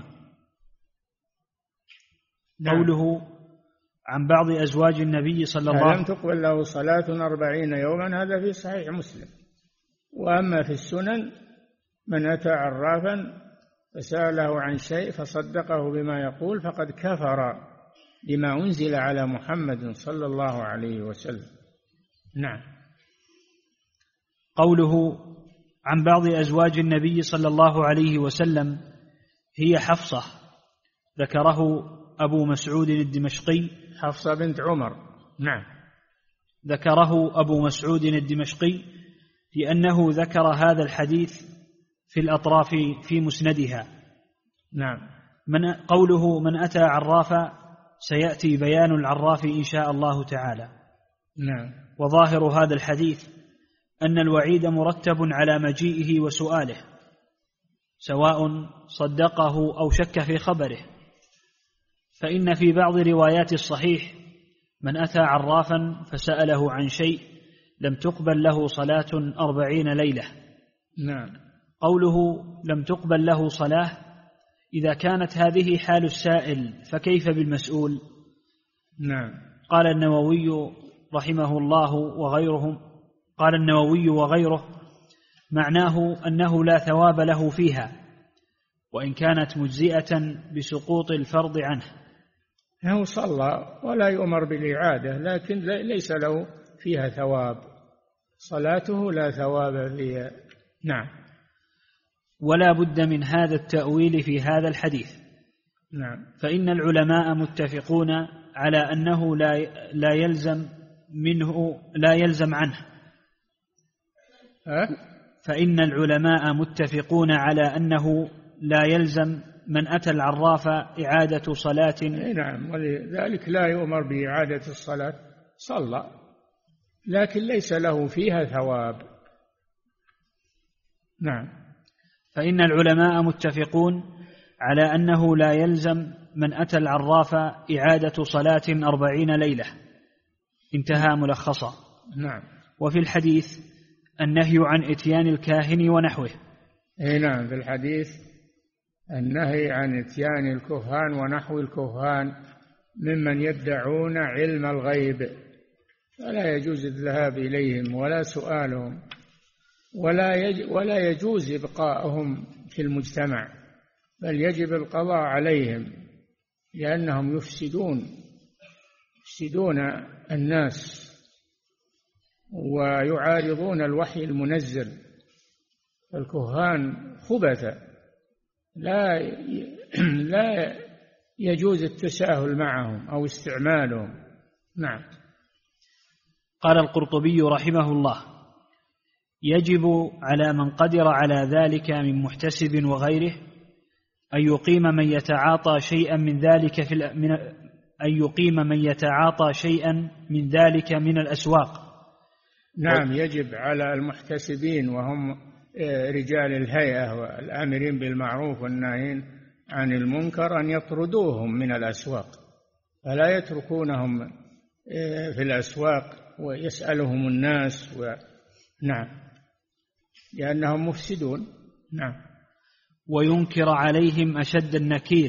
قوله عن بعض أزواج النبي صلى الله عليه وسلم لم تقبل له صلاة 40 يوما، هذا في صحيح مسلم. وأما في السنن من أتى عرافا فسأله عن شيء فصدقه بما يقول فقد كفر بما أنزل على محمد صلى الله عليه وسلم. نعم. قوله عن بعض أزواج النبي صلى الله عليه وسلم هي حفصة، ذكره أبو مسعود الدمشقي. حفصة بنت عمر. نعم. ذكره أبو مسعود الدمشقي لأنه ذكر هذا الحديث في الأطراف في مسندها. نعم. قوله من أتى عرافا سيأتي بيان العراف إن شاء الله تعالى. نعم. وظاهر هذا الحديث أن الوعيد مرتب على مجيئه وسؤاله، سواء صدقه أو شك في خبره، فإن في بعض روايات الصحيح من أتى عرافا فسأله عن شيء لم تقبل له صلاة 40 ليلة. نعم. قوله لم تقبل له صلاة، إذا كانت هذه حال السائل فكيف بالمسؤول؟ نعم. قال النووي رحمه الله وغيره معناه أنه لا ثواب له فيها وإن كانت مجزئة بسقوط الفرض عنه. هو صلى ولا يؤمر بالإعادة، لكن ليس له فيها ثواب، صلاته لا ثواب فيها. نعم. ولا بد من هذا التأويل في هذا الحديث. نعم. فإن العلماء متفقون على أنه لا يلزم عنه. فإن العلماء متفقون على أنه لا يلزم من أتى العراف إعادة صلاة. نعم. ولذلك لا يؤمر بإعادة الصلاة، صلى لكن ليس له فيها ثواب. نعم. فإن العلماء متفقون على أنه لا يلزم من أتى العراف إعادة صلاة 40 ليلة. انتهى ملخصا. نعم. وفي الحديث النهي عن إتيان الكاهن ونحوه. نعم. في الحديث النهي عن إتيان الكهان ونحو الكهان ممن يدعون علم الغيب، فلا يجوز الذهاب إليهم ولا سؤالهم، ولا يجوز إبقاءهم في المجتمع، بل يجب القضاء عليهم لأنهم يفسدون الناس ويعارضون الوحي المنزل. الكهان خبث، لا يجوز التساهل معهم أو استعمالهم. نعم. قال القرطبي رحمه الله: يجب على من قدر على ذلك من محتسب وغيره أن يقيم من يتعاطى شيئا من ذلك من الأسواق. نعم. يجب على المحتسبين وهم رجال الهيئة والآمرين بالمعروف والناهين عن المنكر أن يطردوهم من الأسواق، فلا يتركونهم في الأسواق ويسألهم الناس نعم، لأنهم مفسدون. نعم. وينكر عليهم أشد النكير،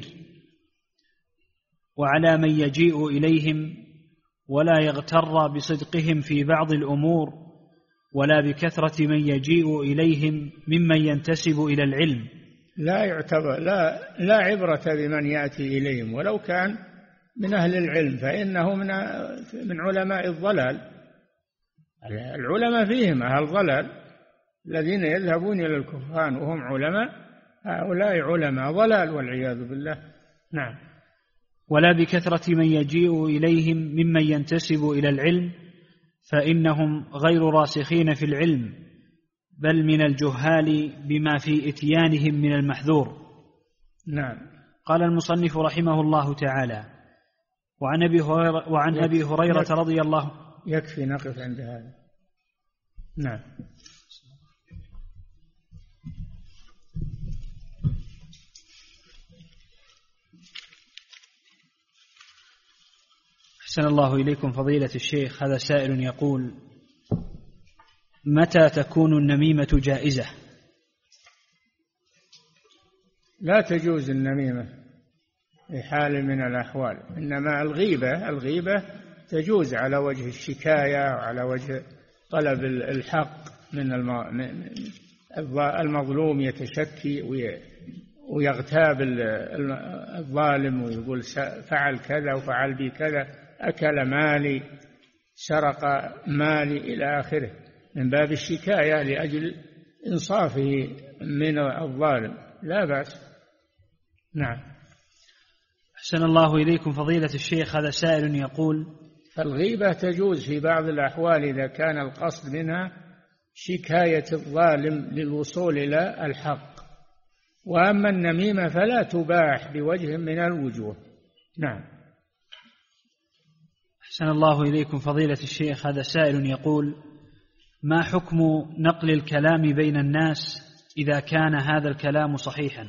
وعلى من يجيء إليهم ولا يغتر بصدقهم في بعض الأمور، ولا بكثرة من يجيء إليهم ممن ينتسب إلى العلم. لا يعتبر لا عبرة بمن يأتي إليهم ولو كان من أهل العلم، فإنه من علماء الضلال. العلماء فيهم أهل ضلال، الذين يذهبون إلى الكهان وهم علماء، هؤلاء علماء ضلال والعياذ بالله. نعم. ولا بكثرة من يجيء إليهم ممن ينتسب إلى العلم، فإنهم غير راسخين في العلم، بل من الجهال بما في إتيانهم من المحذور. نعم. قال المصنف رحمه الله تعالى: وعن أبي هريرة رضي الله. يكفي نقف عند هذا. نعم. أحسن الله إليكم فضيلة الشيخ. هذا سائل يقول: متى تكون النميمة جائزة؟ لا تجوز النميمة في حال من الأحوال، إنما الغيبة تجوز على وجه الشكاية وعلى وجه طلب الحق من المظلوم، يتشكي ويغتاب الظالم ويقول فعل كذا وفعل بي كذا، أكل مالي، سرق مالي، إلى آخره، من باب الشكاية لأجل إنصافه من الظالم، لا بأس. نعم. أحسن الله إليكم فضيلة الشيخ. هذا سائل يقول: فالغيبة تجوز في بعض الأحوال إذا كان القصد منها شكاية الظالم للوصول إلى الحق، وأما النميمة فلا تباح بوجه من الوجوه. نعم. أحسن الله إليكم فضيلة الشيخ. هذا سائل يقول: ما حكم نقل الكلام بين الناس إذا كان هذا الكلام صحيحا؟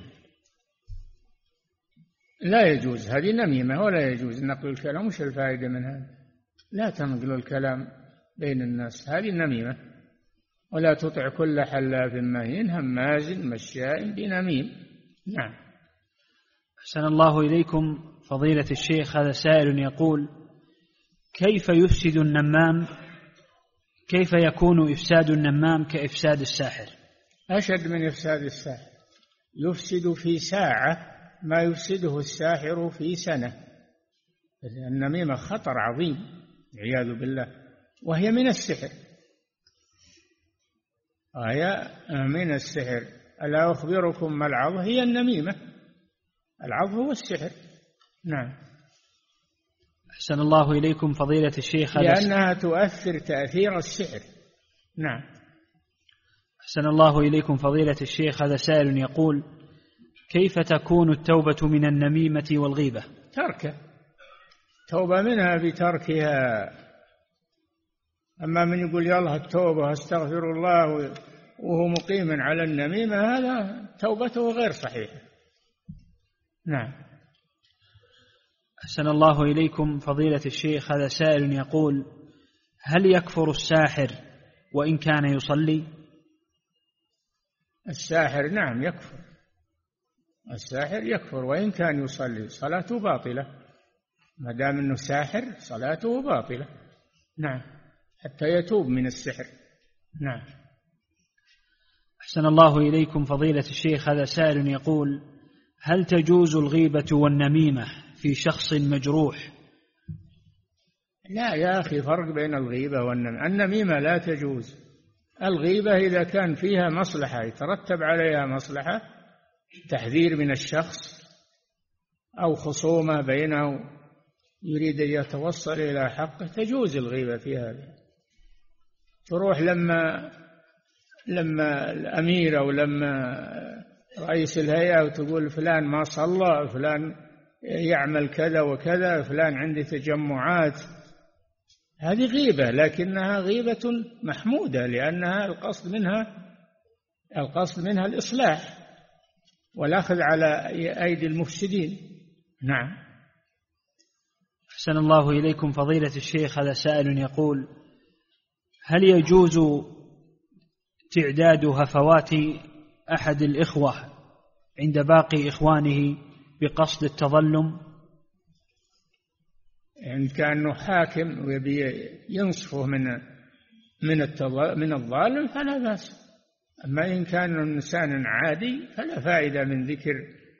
لا يجوز، هذه نميمة، ولا يجوز نقل الكلام. وش الفائدة من هذا؟ لا تنقل الكلام بين الناس، هذه نميمة. ولا تطع كل حلاف مهين هماز مشاء بنميم. نعم. أحسن الله إليكم فضيلة الشيخ. هذا سائل يقول: كيف يفسد النمام؟ كيف يكون إفساد النمام كإفساد الساحر؟ أشد من إفساد الساحر. يفسد في ساعة ما يفسده الساحر في سنة. النميمة خطر عظيم والعياذ بالله، وهي من السحر. من السحر. ألا أخبركم ما العظ؟ هي النميمة. العظ هو السحر. نعم. أحسن الله إليكم فضيلة الشيخ. لأنها تؤثر تأثير السحر. نعم. أحسن الله إليكم فضيلة الشيخ. هذا سائل يقول: كيف تكون التوبة من النميمة والغيبة؟ تركه. توبة منها بتركها. أما من يقول يلا التوبة استغفر الله وهو مقيم على النميمة، هذا توبته غير صحيحة. نعم. أحسن الله إليكم فضيلة الشيخ. هذا سائل يقول: هل يكفر الساحر وإن كان يصلي؟ الساحر نعم يكفر. الساحر يكفر وإن كان يصلي، صلاته باطلة. ما دام أنه ساحر صلاته باطلة. نعم، حتى يتوب من السحر. نعم. أحسن الله إليكم فضيلة الشيخ. هذا سائل يقول: هل تجوز الغيبة والنميمة في شخص مجروح؟ لا يا أخي، فرق بين الغيبة والنميمة. النميمة لا تجوز. الغيبة إذا كان فيها مصلحة يترتب عليها مصلحة، تحذير من الشخص أو خصومة بينه يريد أن يتوصل إلى حقه، تجوز الغيبة في هذا. تروح لما الأمير أو لما رئيس الهيئة وتقول فلان ما صلى، فلان يعمل كذا وكذا، فلان عنده تجمعات، هذه غيبة، لكنها غيبة محمودة، لأنها القصد منها الإصلاح، والأخذ على أيدي المفسدين. نعم. أحسن الله إليكم فضيلة الشيخ. هذا سائل يقول: هل يجوز تعداد هفوات أحد الإخوة عند باقي إخوانه بقصد التظلم؟ إن كان حاكم ويبي ينصفه من الظالم فلا بأس. أما إن كان إنسان عادي فلا فائدة من ذكر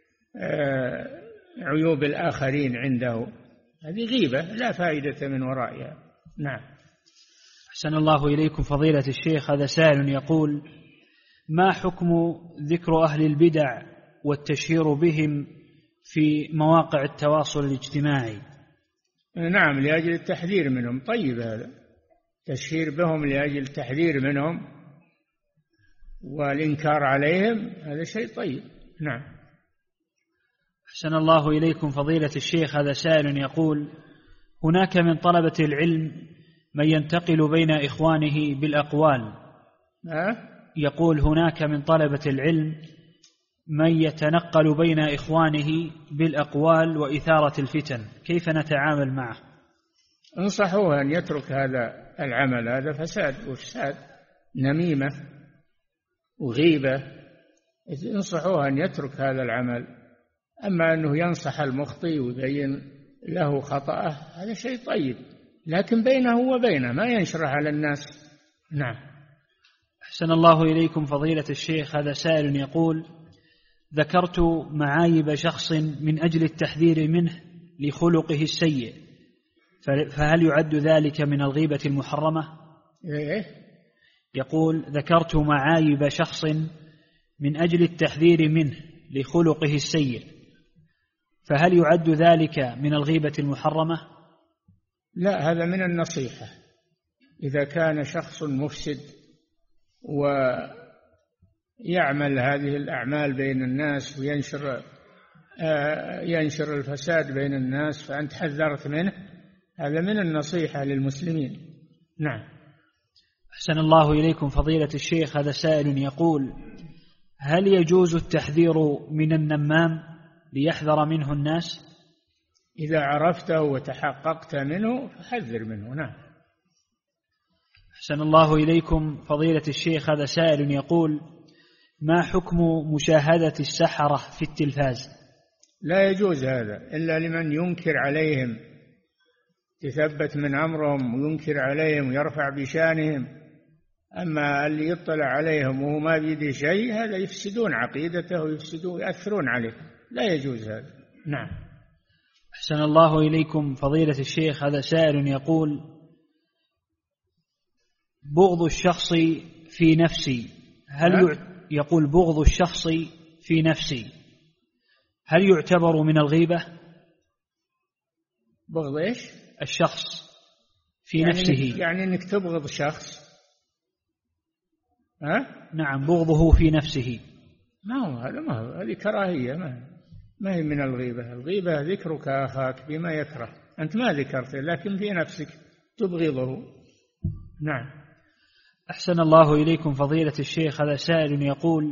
عيوب الآخرين عنده، هذه غيبة لا فائدة من ورائها. نعم. أحسن الله إليكم فضيلة الشيخ. هذا سائل يقول: ما حكم ذكر أهل البدع والتشهير بهم في مواقع التواصل الاجتماعي؟ نعم، لأجل التحذير منهم. طيب، هذا تشهير بهم لأجل التحذير منهم والإنكار عليهم هذا شيء طيب. نعم. أحسن الله إليكم فضيلة الشيخ. هذا سائل يقول: هناك من طلبة العلم من ينتقل بين إخوانه بالأقوال. يقول: هناك من طلبة العلم من يتنقل بين إخوانه بالأقوال وإثارة الفتن، كيف نتعامل معه؟ انصحوه أن يترك هذا العمل، هذا فساد وفساد، نميمة وغيبة. انصحوه أن يترك هذا العمل. أما أنه ينصح المخطئ ويبين له خطأه هذا شيء طيب، لكن بينه وبينه ما ينشره على الناس. نعم. أحسن الله إليكم فضيلة الشيخ. هذا سائل يقول: ذكرت معايب شخص من أجل التحذير منه لخلقه السيء، فهل يعد ذلك من الغيبة المحرمة؟ يقول: ذكرت معايب شخص من أجل التحذير منه لخلقه السيء، فهل يعد ذلك من الغيبة المحرمة؟ لا، هذا من النصيحة. إذا كان شخص مفسد ويعمل هذه الأعمال بين الناس وينشر الفساد بين الناس فأنت حذرت منه، هذا من النصيحة للمسلمين. نعم. أحسن الله إليكم فضيلة الشيخ. هذا سائل يقول: هل يجوز التحذير من النمام ليحذر منه الناس؟ إذا عرفته وتحققت منه فحذر منه. نعم. أحسن الله إليكم فضيلة الشيخ. هذا سائل يقول: ما حكم مشاهدة السحرة في التلفاز؟ لا يجوز هذا إلا لمن ينكر عليهم، يثبت من أمرهم وينكر عليهم ويرفع بشانهم. أما اللي يطلع عليهم وهو ما بيده شيء هذا يفسدون عقيدته ويأثرون عليه، لا يجوز هذا. نعم. أحسن الله إليكم فضيلة الشيخ. هذا سائل يقول: بغض الشخص في نفسي يقول بغض الشخص في نفسي هل يعتبر من الغيبة؟ بغض إيش؟ الشخص في نفسه، يعني أنك تبغض شخص. نعم، بغضه في نفسه. ما هو هذه كراهية، ما هي من الغيبة. الغيبة ذكرك أخاك بما يكره، أنت ما ذكرته لكن في نفسك تبغضه. نعم. أحسن الله إليكم فضيلة الشيخ. هذا سائل يقول: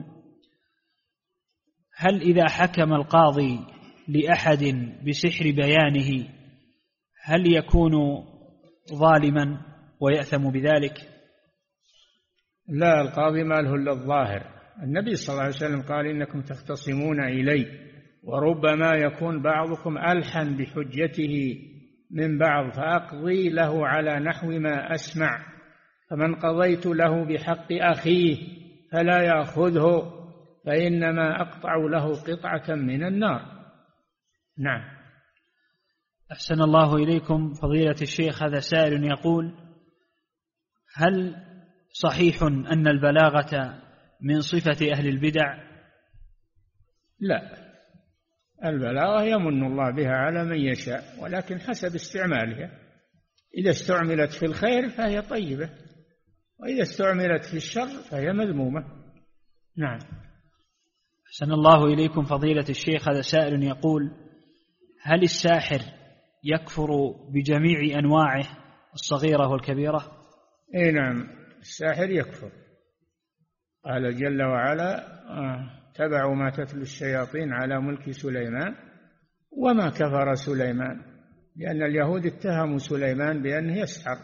هل إذا حكم القاضي لأحد بسحر بيانه هل يكون ظالما ويأثم بذلك؟ لا، القاضي ما له إلا الظاهر. النبي صلى الله عليه وسلم قال: إنكم تختصمون إلي وربما يكون بعضكم ألحن بحجته من بعض فأقضي له على نحو ما أسمع، فمن قضيت له بحق أخيه فلا يأخذه فإنما أقطع له قطعة من النار. نعم. أحسن الله إليكم فضيلة الشيخ. هذا سائل يقول: هل صحيح أن البلاغة من صفة أهل البدع؟ لا، البلاغة يمن الله بها على من يشاء، ولكن حسب استعمالها. إذا استعملت في الخير فهي طيبة، وإذا استعملت في الشر فهي مذمومة. نعم. أحسن الله إليكم فضيلة الشيخ. هذا سائل يقول: هل الساحر يكفر بجميع أنواعه الصغيرة والكبيرة؟ نعم، الساحر يكفر. قال جل وعلا: اتبعوا ما تتلو الشياطين على ملك سليمان وما كفر سليمان، لأن اليهود اتهموا سليمان بأنه يسحر،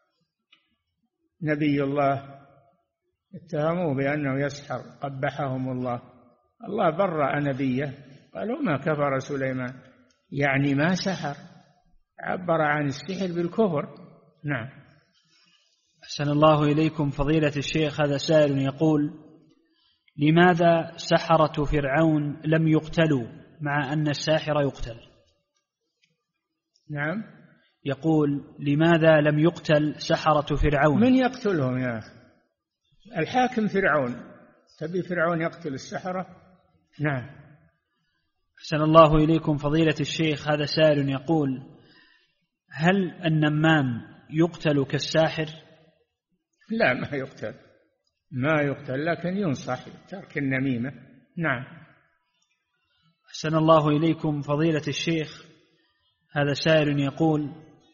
نبي الله اتهموه بأنه يسحر قبحهم الله. الله برأ نبيه، قالوا ما كفر سليمان، يعني ما سحر، عبر عن السحر بالكفر. نعم. أحسن الله إليكم فضيلة الشيخ، هذا سائل يقول: لماذا سحرة فرعون لم يقتلوا مع أن الساحر يقتل؟ نعم، يقول: لماذا لم يقتل سحرة فرعون؟ من يقتلهم يا أخي؟ الحاكم فرعون، تبي فرعون يقتل السحرة؟ نعم. أحسن الله إليكم فضيلة الشيخ، هذا سائل يقول: هل النمام يقتل كالساحر؟ لا، ما يقتل، لكن ينصح ترك النميمة. نعم. أحسن الله إليكم فضيلة الشيخ، هذا سائل يقول: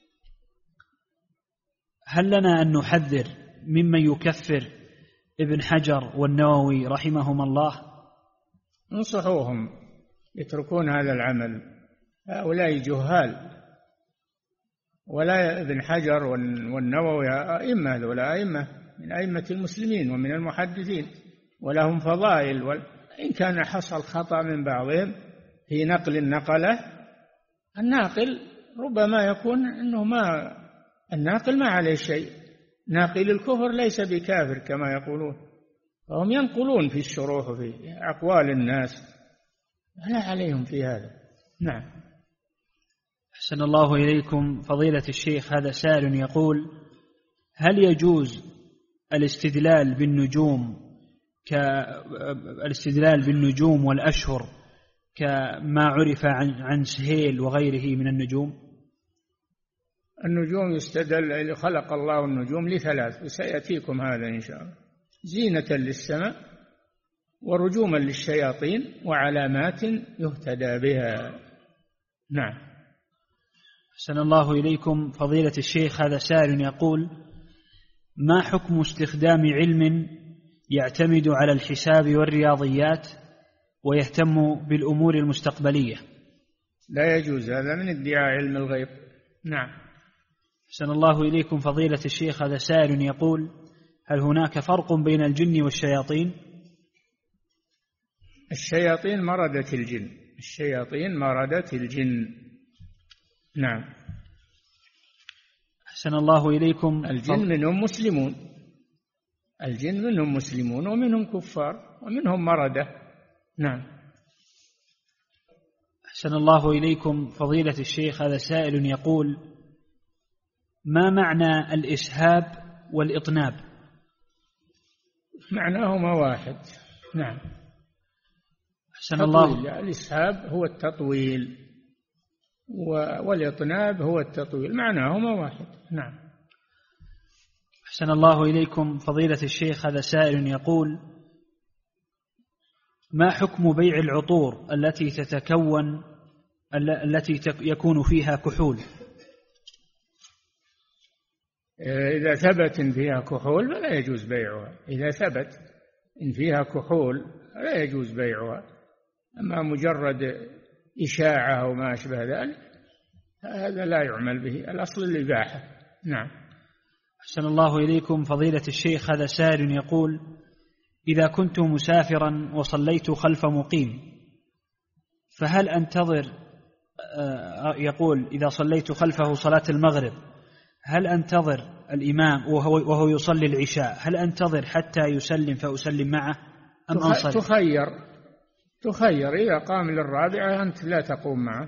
هل لنا أن نحذر ممن يكفر ابن حجر والنووي رحمهما الله؟ انصحوهم يتركون هذا العمل، هؤلاء جهال، ولا ابن حجر والنووي أئمة، هؤلاء أئمة من أئمة المسلمين ومن المحدثين، ولهم فضائل، وإن كان حصل خطأ من بعضهم في نقله، الناقل ربما يكون أنه الناقل ما عليه شيء، ناقل الكفر ليس بكافر كما يقولون، فهم ينقلون في الشروح وفي أقوال الناس، لا عليهم في هذا. نعم. أحسن الله إليكم فضيلة الشيخ، هذا سائل يقول: هل يجوز الاستدلال بالنجوم والأشهر كما عرف عن سهيل وغيره من النجوم؟ النجوم يستدل، خلق الله النجوم لثلاث، وسيأتيكم هذا إن شاء الله: زينة للسماء، ورجوما للشياطين، وعلامات يهتدى بها. نعم. أحسن الله إليكم فضيلة الشيخ، هذا سائل يقول: ما حكم استخدام علم يعتمد على الحساب والرياضيات ويهتم بالأمور المستقبلية؟ لا يجوز، هذا من ادعاء علم الغيب. نعم. أحسن الله إليكم فضيلة الشيخ، هذا سائل يقول: هل هناك فرق بين الجن والشياطين؟ الشياطين مردة الجن. نعم. أحسن الله إليكم. الجن منهم مسلمون ومنهم كفار ومنهم مردة. نعم. أحسن الله إليكم فضيلة الشيخ، هذا سائل يقول: ما معنى الإسهاب والإطناب؟ معناهما واحد. نعم. أحسن الله. الإسهاب هو التطويل، والإطناب هو التطويل، معناهما واحد. نعم. أحسن الله إليكم فضيلة الشيخ، هذا سائل يقول: ما حكم بيع العطور التي يكون فيها كحول؟ إذا ثبت إن فيها كحول فلا يجوز بيعها، إذا ثبت إن فيها كحول لا يجوز بيعها، أما مجرد إشاعة أو ما أشبه ذلك هذا لا يعمل به، الأصل الإباحة. نعم. أحسن الله إليكم فضيلة الشيخ، هذا سائل يقول: إذا كنت مسافرا وصليت خلف مقيم فهل أنتظر، يقول إذا صليت خلفه صلاة المغرب هل أنتظر الإمام وهو يصلي العشاء، هل أنتظر حتى يسلم فأسلم معه أم أنصرف؟ تخير، إذا قام للرابعة أنت لا تقوم معه،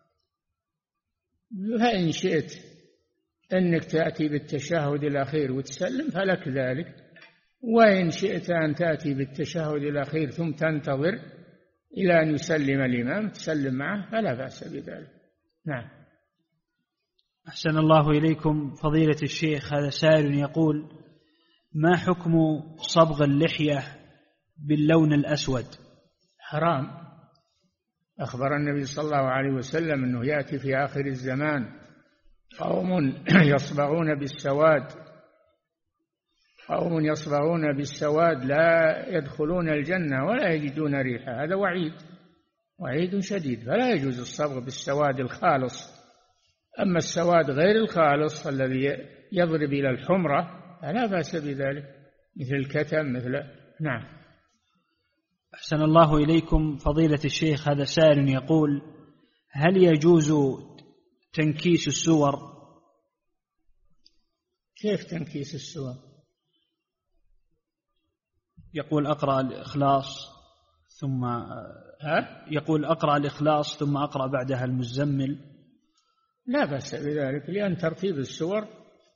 فإن شئت أنك تأتي بالتشهد الأخير وتسلم فلك ذلك، وإن شئت أن تأتي بالتشهد الأخير ثم تنتظر إلى أن يسلم الإمام تسلم معه فلا بأس بذلك. نعم. أحسن الله إليكم فضيلة الشيخ، هذا سائل يقول: ما حكم صبغ اللحية باللون الأسود؟ حرام. أخبر النبي صلى الله عليه وسلم أنه يأتي في آخر الزمان قوم يصبغون بالسواد قوم يصبغون بالسواد لا يدخلون الجنة ولا يجدون ريحها. هذا وعيد شديد. فلا يجوز الصبغ بالسواد الخالص. أما السواد غير الخالص الذي يضرب إلى الحمرة فلا بأس بذلك، مثل الكتم نعم. أحسن الله إليكم فضيلة الشيخ، هذا سائل يقول: هل يجوز تنكيس السور؟ كيف تنكيس السور؟ يقول أقرأ الإخلاص ثم يقول أقرأ الإخلاص ثم أقرأ بعدها المزمل. لا بأس بذلك، لأن ترتيب السور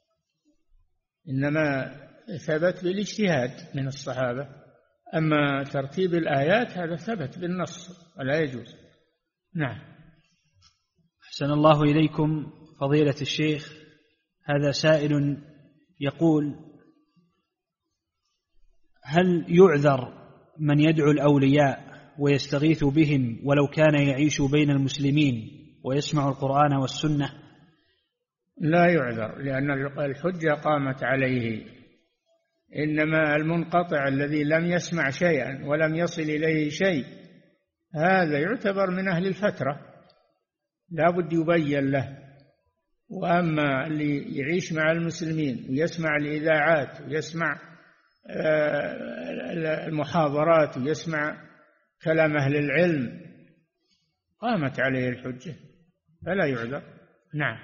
إنما ثبت بالاجتهاد من الصحابة، أما ترتيب الآيات هذا ثبت بالنص ولا يجوز. نعم. أحسن الله إليكم فضيلة الشيخ، هذا سائل يقول: هل يعذر من يدعو الأولياء ويستغيث بهم ولو كان يعيش بين المسلمين ويسمع القرآن والسنة؟ لا يعذر، لأن الحجة قامت عليه. إنما المنقطع الذي لم يسمع شيئا ولم يصل إليه شيء هذا يعتبر من أهل الفترة، لا بد يبين له. وأما اللي يعيش مع المسلمين ويسمع الإذاعات ويسمع المحاضرات ويسمع كلام أهل العلم قامت عليه الحجة فلا يعذر. نعم.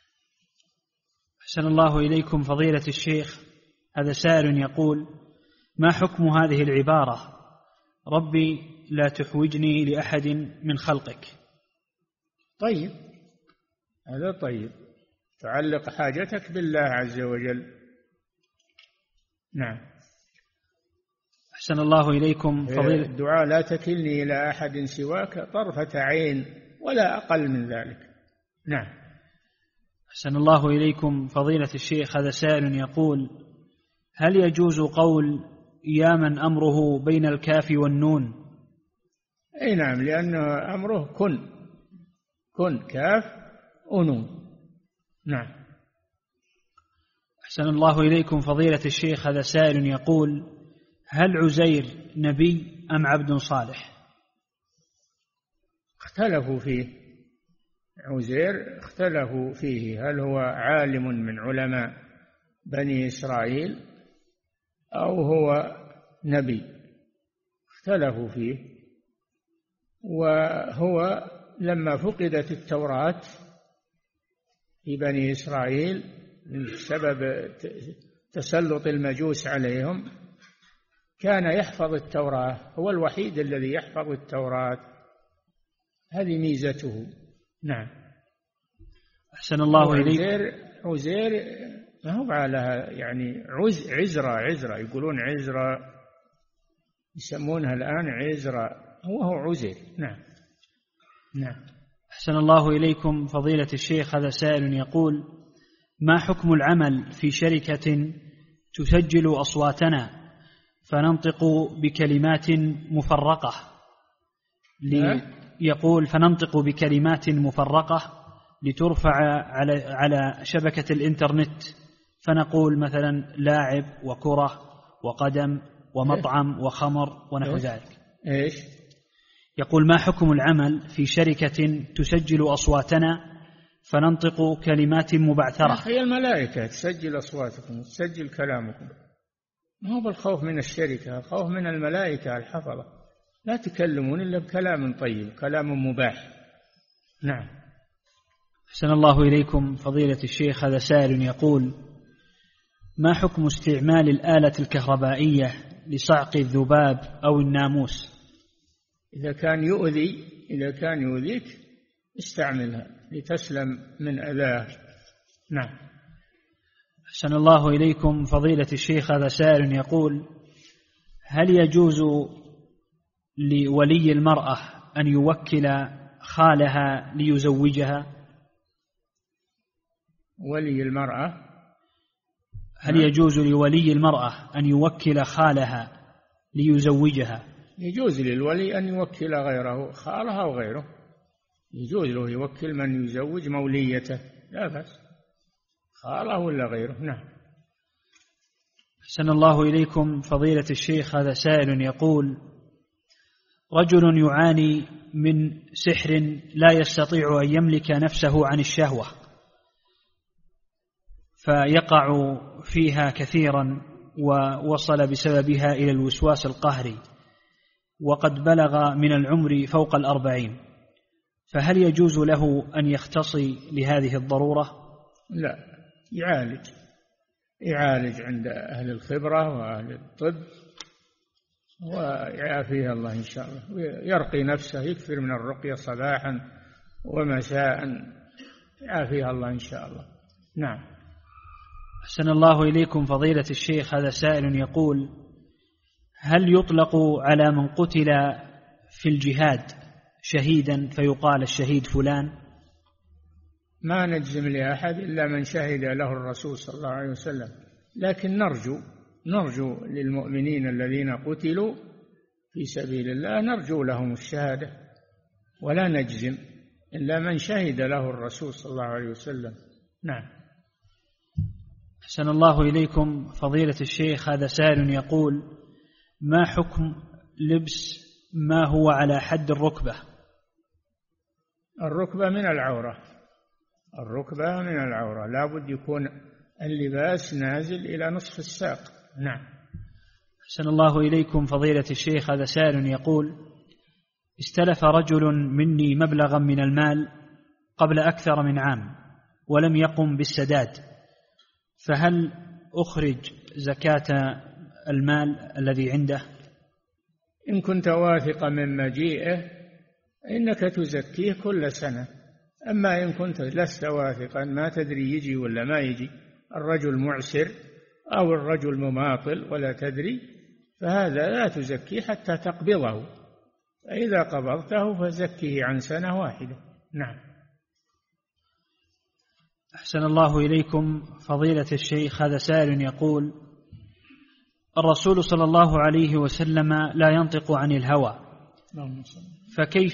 أحسن الله إليكم فضيلة الشيخ، هذا سائل يقول: ما حكم هذه العبارة: ربي لا تحوجني لأحد من خلقك؟ طيب، هذا طيب، تعلق حاجتك بالله عز وجل. نعم. أحسن الله إليكم فضيلة الدعاء: لا تكلني إلى أحد سواك طرفة عين ولا أقل من ذلك. نعم. أحسن الله إليكم فضيلة الشيخ، هذا سائل يقول: هل يجوز قول يا من أمره بين الكاف والنون؟ أي نعم، لأنه أمره كن كاف ونون. نعم. أحسن الله إليكم فضيلة الشيخ، هذا سائل يقول: هل عزير نبي أم عبد صالح؟ اختلفوا فيه. عزير اختلفوا فيه، هل هو عالم من علماء بني إسرائيل أو هو نبي؟ اختلفوا فيه. وهو لما فقدت التوراة في بني إسرائيل بسبب تسلط المجوس عليهم كان يحفظ التوراة، هو الوحيد الذي يحفظ التوراة، هذه ميزته. نعم. أحسن الله إليك. عزير ما هو على يعني عزرا يقولون عزرا، يسمونها الآن عزرا، هو عزير. نعم. نعم. أحسن الله إليكم فضيلة الشيخ، هذا سائل يقول: ما حكم العمل في شركة تسجل أصواتنا فننطق بكلمات مفرقة؟ يقول: فننطق بكلمات مفرقة لترفع على شبكة الإنترنت، فنقول مثلا لاعب وكرة وقدم ومطعم وخمر ونحو ذلك. إيش؟ يقول: ما حكم العمل في شركة تسجل أصواتنا فننطق كلمات مبعثرة؟ هي الملائكة تسجل أصواتكم تسجل كلامكم، ما هو بالخوف من الشركة، الخوف من الملائكة الحفظة، لا تكلمون إلا بكلام طيب، كلام مباح. نعم. أحسن الله إليكم فضيلة الشيخ، هذا سائل يقول: ما حكم استعمال الآلة الكهربائية لصعق الذباب أو الناموس؟ إذا كان يؤذيك استعملها لتسلم من أذاه. نعم. أحسن الله إليكم فضيلة الشيخ، هذا سائل يقول: هل يجوز لولي المرأة أن يوكل خالها ليزوجها؟ ولي المرأة، هل يجوز لولي المرأة أن يوكل خالها ليزوجها؟ يجوز للولي أن يوكل غيره، خالها أو غيره، يجوز له يوكل من يزوج موليته، لا بأس، خاله ولا غيره. نعم. أحسن الله إليكم فضيلة الشيخ. هذا سائل يقول: رجل يعاني من سحر لا يستطيع أن يملك نفسه عن الشهوة، فيقع فيها كثيرا ووصل بسببها إلى الوسواس القهري، وقد بلغ من العمر فوق 40، فهل يجوز له أن يختصي لهذه الضرورة؟ لا، يعالج عند أهل الخبرة وأهل الطب ويعافيه الله إن شاء الله، يرقي نفسه، يكثر من الرقية صباحا ومساء، يعافيه الله إن شاء الله. نعم. أحسن الله إليكم فضيلة الشيخ. هذا سائل يقول: هل يطلق على من قتل في الجهاد شهيدا فيقال الشهيد فلان؟ ما نجزم لأحد إلا من شهد له الرسول صلى الله عليه وسلم، لكن نرجو للمؤمنين الذين قتلوا في سبيل الله، نرجو لهم الشهادة، ولا نجزم إلا من شهد له الرسول صلى الله عليه وسلم. نعم. أحسن الله إليكم فضيلة الشيخ. هذا سائل يقول: ما حكم لبس ما هو على حد الركبة؟ الركبة من العورة، لا بد يكون اللباس نازل إلى نصف الساق. نعم. أحسن الله إليكم فضيلة الشيخ. هذا سائل يقول: استلف رجل مني مبلغا من المال قبل أكثر من عام ولم يقم بالسداد، فهل أخرج زكاة المال الذي عنده؟ إن كنت واثقا من مجيئه إنك تزكيه كل سنة، أما إن كنت لست واثقا، ما تدري يجي ولا ما يجي، الرجل معسر أو الرجل مماطل ولا تدري، فهذا لا تزكيه حتى تقبضه، فإذا قبضته فزكيه عن سنة واحدة. نعم. أحسن الله إليكم فضيلة الشيخ. هذا سائل يقول: الرسول صلى الله عليه وسلم لا ينطق عن الهوى، فكيف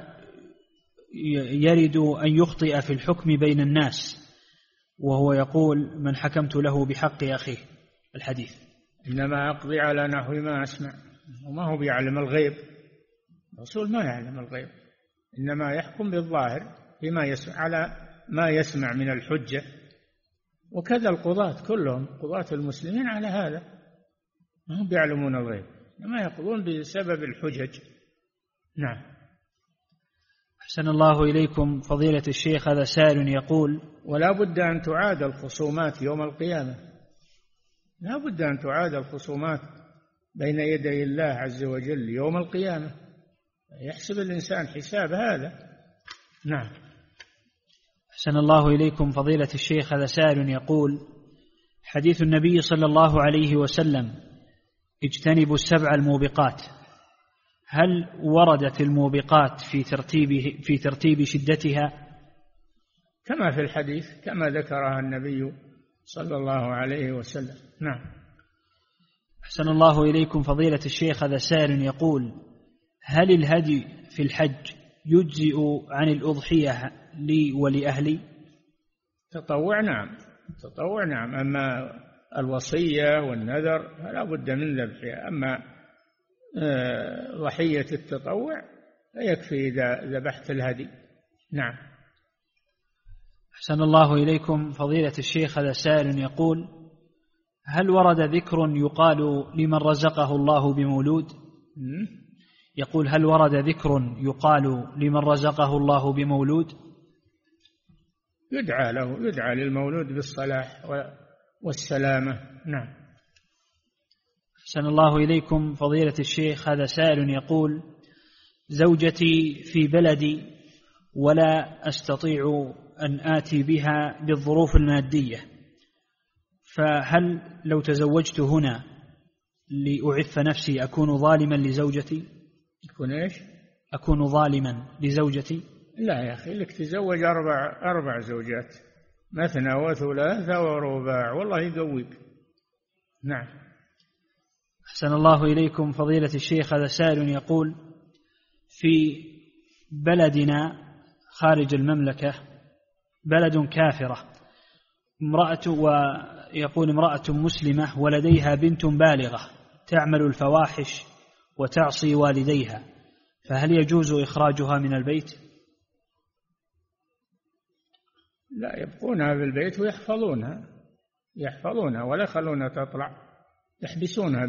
يرد أن يخطئ في الحكم بين الناس وهو يقول: من حكمت له بحق أخيه الحديث؟ إنما أقضي على نحو ما أسمع، وما هو بيعلم الغيب، الرسول ما يعلم الغيب، إنما يحكم بالظاهر بما يسمع، على ما يسمع من الحجة، وكذا القضاة كلهم، قضاة المسلمين على هذا، ما هم بيعلمون الغيب، ما يقضون بسبب الحجج. نعم. أحسن الله إليكم فضيلة الشيخ. هذا سائل يقول: ولا بد أن تعاد الخصومات يوم القيامة، لا بد أن تعاد الخصومات بين يدي الله عز وجل يوم القيامة، يحسب الإنسان حساب هذا. نعم. أحسن الله إليكم فضيلة الشيخ. هذا سائل يقول: حديث النبي صلى الله عليه وسلم: اجتنبوا السبع الموبقات، هل وردت الموبقات في ترتيب شدتها؟ كما في الحديث، كما ذكرها النبي صلى الله عليه وسلم. نعم. أحسن الله إليكم فضيلة الشيخ. هذا سائل يقول: هل الهدي في الحج يجزئ عن الأضحية لي ولأهلي؟ تطوع نعم، أما الوصية والنذر فلا بد من ذبحها، أما ضحية التطوع فيكفي إذا ذبحت الهدي. نعم. أحسن الله إليكم فضيلة الشيخ. هذا سائل يقول: هل ورد ذكر يقال لمن رزقه الله بمولود؟ يقول: هل ورد ذكر يقال لمن رزقه الله بمولود؟ يدعى للمولود بالصلاح والسلامة. نعم. أحسن الله إليكم فضيلة الشيخ. هذا سائل يقول: زوجتي في بلدي ولا أستطيع أن آتي بها بالظروف المادية، فهل لو تزوجت هنا لأعف نفسي أكون ظالما لزوجتي؟ يكون إيش؟ أكون ظالما لزوجتي؟ لا يا أخي، لك تزوج أربع زوجات، مثنى وثلاثة ورباع، والله يقويك. نعم. أحسن الله إليكم فضيلة الشيخ. هذا سائل يقول: في بلدنا خارج المملكة بلد كافرة، امرأة يقول امرأة مسلمة ولديها بنت بالغة تعمل الفواحش وتعصي والديها، فهل يجوز إخراجها من البيت؟ لا، يبقونها في البيت ويحفظونها ولا يخلونها تطلع، يحبسونها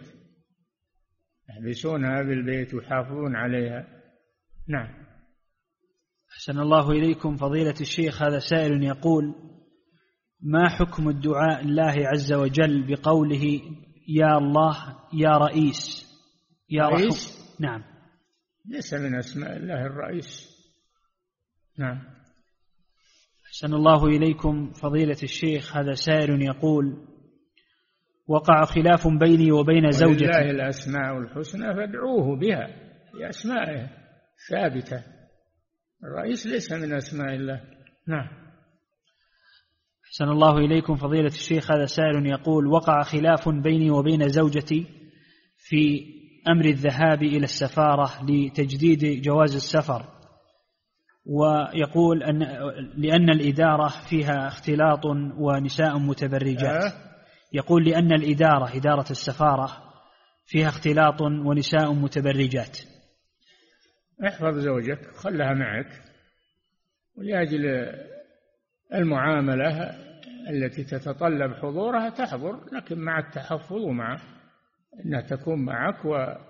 بالبيت ويحافظون عليها. نعم. أحسن الله إليكم فضيلة الشيخ، هذا سائل يقول: ما حكم الدعاء الله عز وجل بقوله يا الله يا رئيس يا رئيس؟ نعم. ليس من أسماء الله الرئيس. نعم. أحسن الله إليكم فضيلة الشيخ، هذا سائل يقول: وقع خلاف بيني وبين زوجتي. ولله الأسماء الحسنى فادعوه بها، هي أسماء ثابتة، الرئيس ليس من أسماء الله. نعم. أحسن الله إليكم فضيلة الشيخ، هذا سائل يقول: وقع خلاف بيني وبين زوجتي في أمر الذهاب إلى السفارة لتجديد جواز السفر، ويقول لأن الإدارة فيها اختلاط ونساء متبرجات. يقول لأن إدارة السفارة فيها اختلاط ونساء متبرجات. احفظ زوجك، خلها معك، ولأجل المعاملة التي تتطلب حضورها تحضر، لكن مع التحفظ ومع أنها تكون معك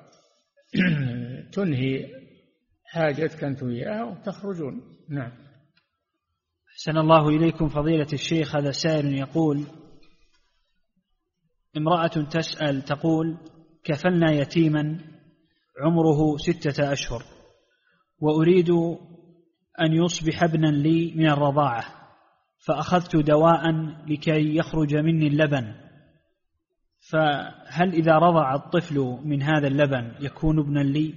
وتنهي حاجتك أنت وياها وتخرجون. نعم. أحسن الله إليكم فضيلة الشيخ، هذا سائل يقول: امرأة تسأل تقول: كفلنا يتيما عمره 6 أشهر وأريد أن يصبح ابنا لي من الرضاعة، فأخذت دواء لكي يخرج مني اللبن، فهل إذا رضع الطفل من هذا اللبن يكون ابنا لي؟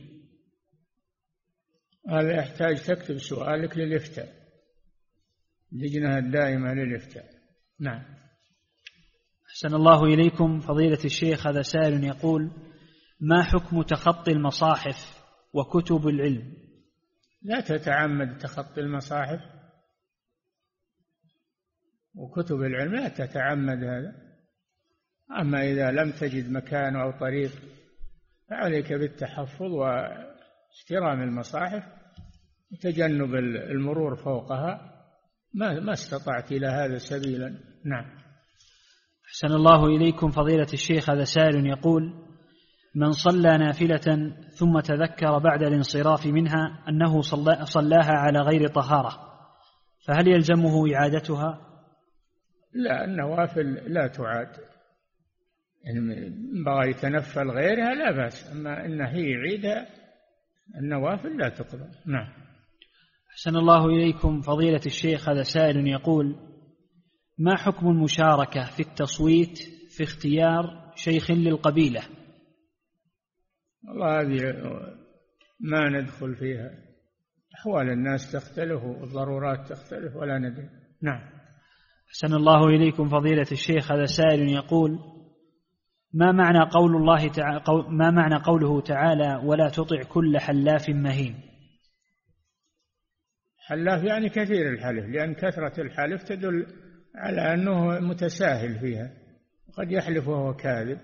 هذا يحتاج تكتب سؤالك للإفتاء، اللجنة الدائمة للإفتاء. نعم. أحسن الله إليكم فضيلة الشيخ، هذا سائل يقول: ما حكم تخطي المصاحف وكتب العلم؟ لا تتعمد تخطي المصاحف وكتب العلم، لا تتعمد هذا. أما إذا لم تجد مكان أو طريق فعليك بالتحفظ واحترام المصاحف وتجنب المرور فوقها ما استطعت إلى هذا سبيلا. نعم. أحسن الله إليكم فضيلة الشيخ، هذا سائل يقول: من صلى نافلة ثم تذكر بعد الانصراف منها أنه صلاها على غير طهارة، فهل يلزمه إعادتها؟ لا، النوافل لا تعاد، إن بغى يتنفل غيرها لا بأس، أما إنه يعيدها النوافل لا تقبل. نعم. أحسن الله إليكم فضيلة الشيخ، هذا سائل يقول: ما حكم المشاركة في التصويت في اختيار شيخ للقبيلة؟ والله هذه ما ندخل فيها، أحوال الناس تختلف والضرورات تختلف ولا ندري. نعم. أحسن الله إليكم فضيلة الشيخ، هذا سائل يقول: ما معنى قوله تعالى: ولا تطع كل حلاف مهين؟ حلاف يعني كثير الحلف، لأن كثرة الحلف تدل على أنه متساهل فيها، وقد يحلف وهو كاذب.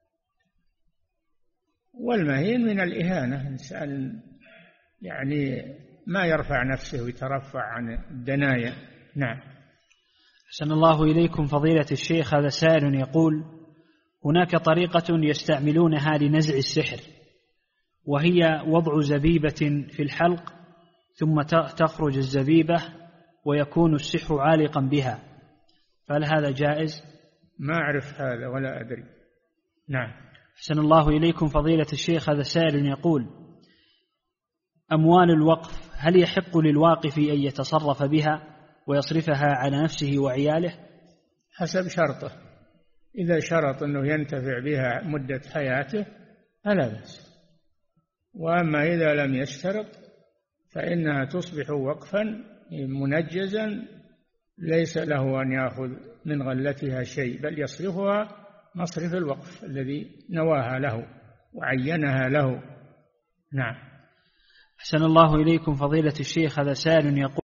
والمهين من الإهانة، إنسان يعني ما يرفع نفسه ويترفع عن الدنايا. نعم. أحسن الله إليكم فضيلة الشيخ، هذا سائل يقول: هناك طريقة يستعملونها لنزع السحر، وهي وضع زبيبة في الحلق ثم تخرج الزبيبة ويكون السحر عالقا بها، فهل هذا جائز؟ ما أعرف هذا ولا أدري. نعم. أحسن الله إليكم فضيلة الشيخ، هذا سائل يقول: أموال الوقف هل يحق للواقف أن يتصرف بها ويصرفها على نفسه وعياله؟ حسب شرطه، إذا شرط أنه ينتفع بها مدة حياته فلا بأس، وأما إذا لم يشترط فإنها تصبح وقفا منجزا ليس له أن يأخذ من غلتها شيء، بل يصرفها مصرف الوقف الذي نواها له وعينها له. نعم. أحسن الله إليكم فضيلة الشيخ، هذا سائل يقول: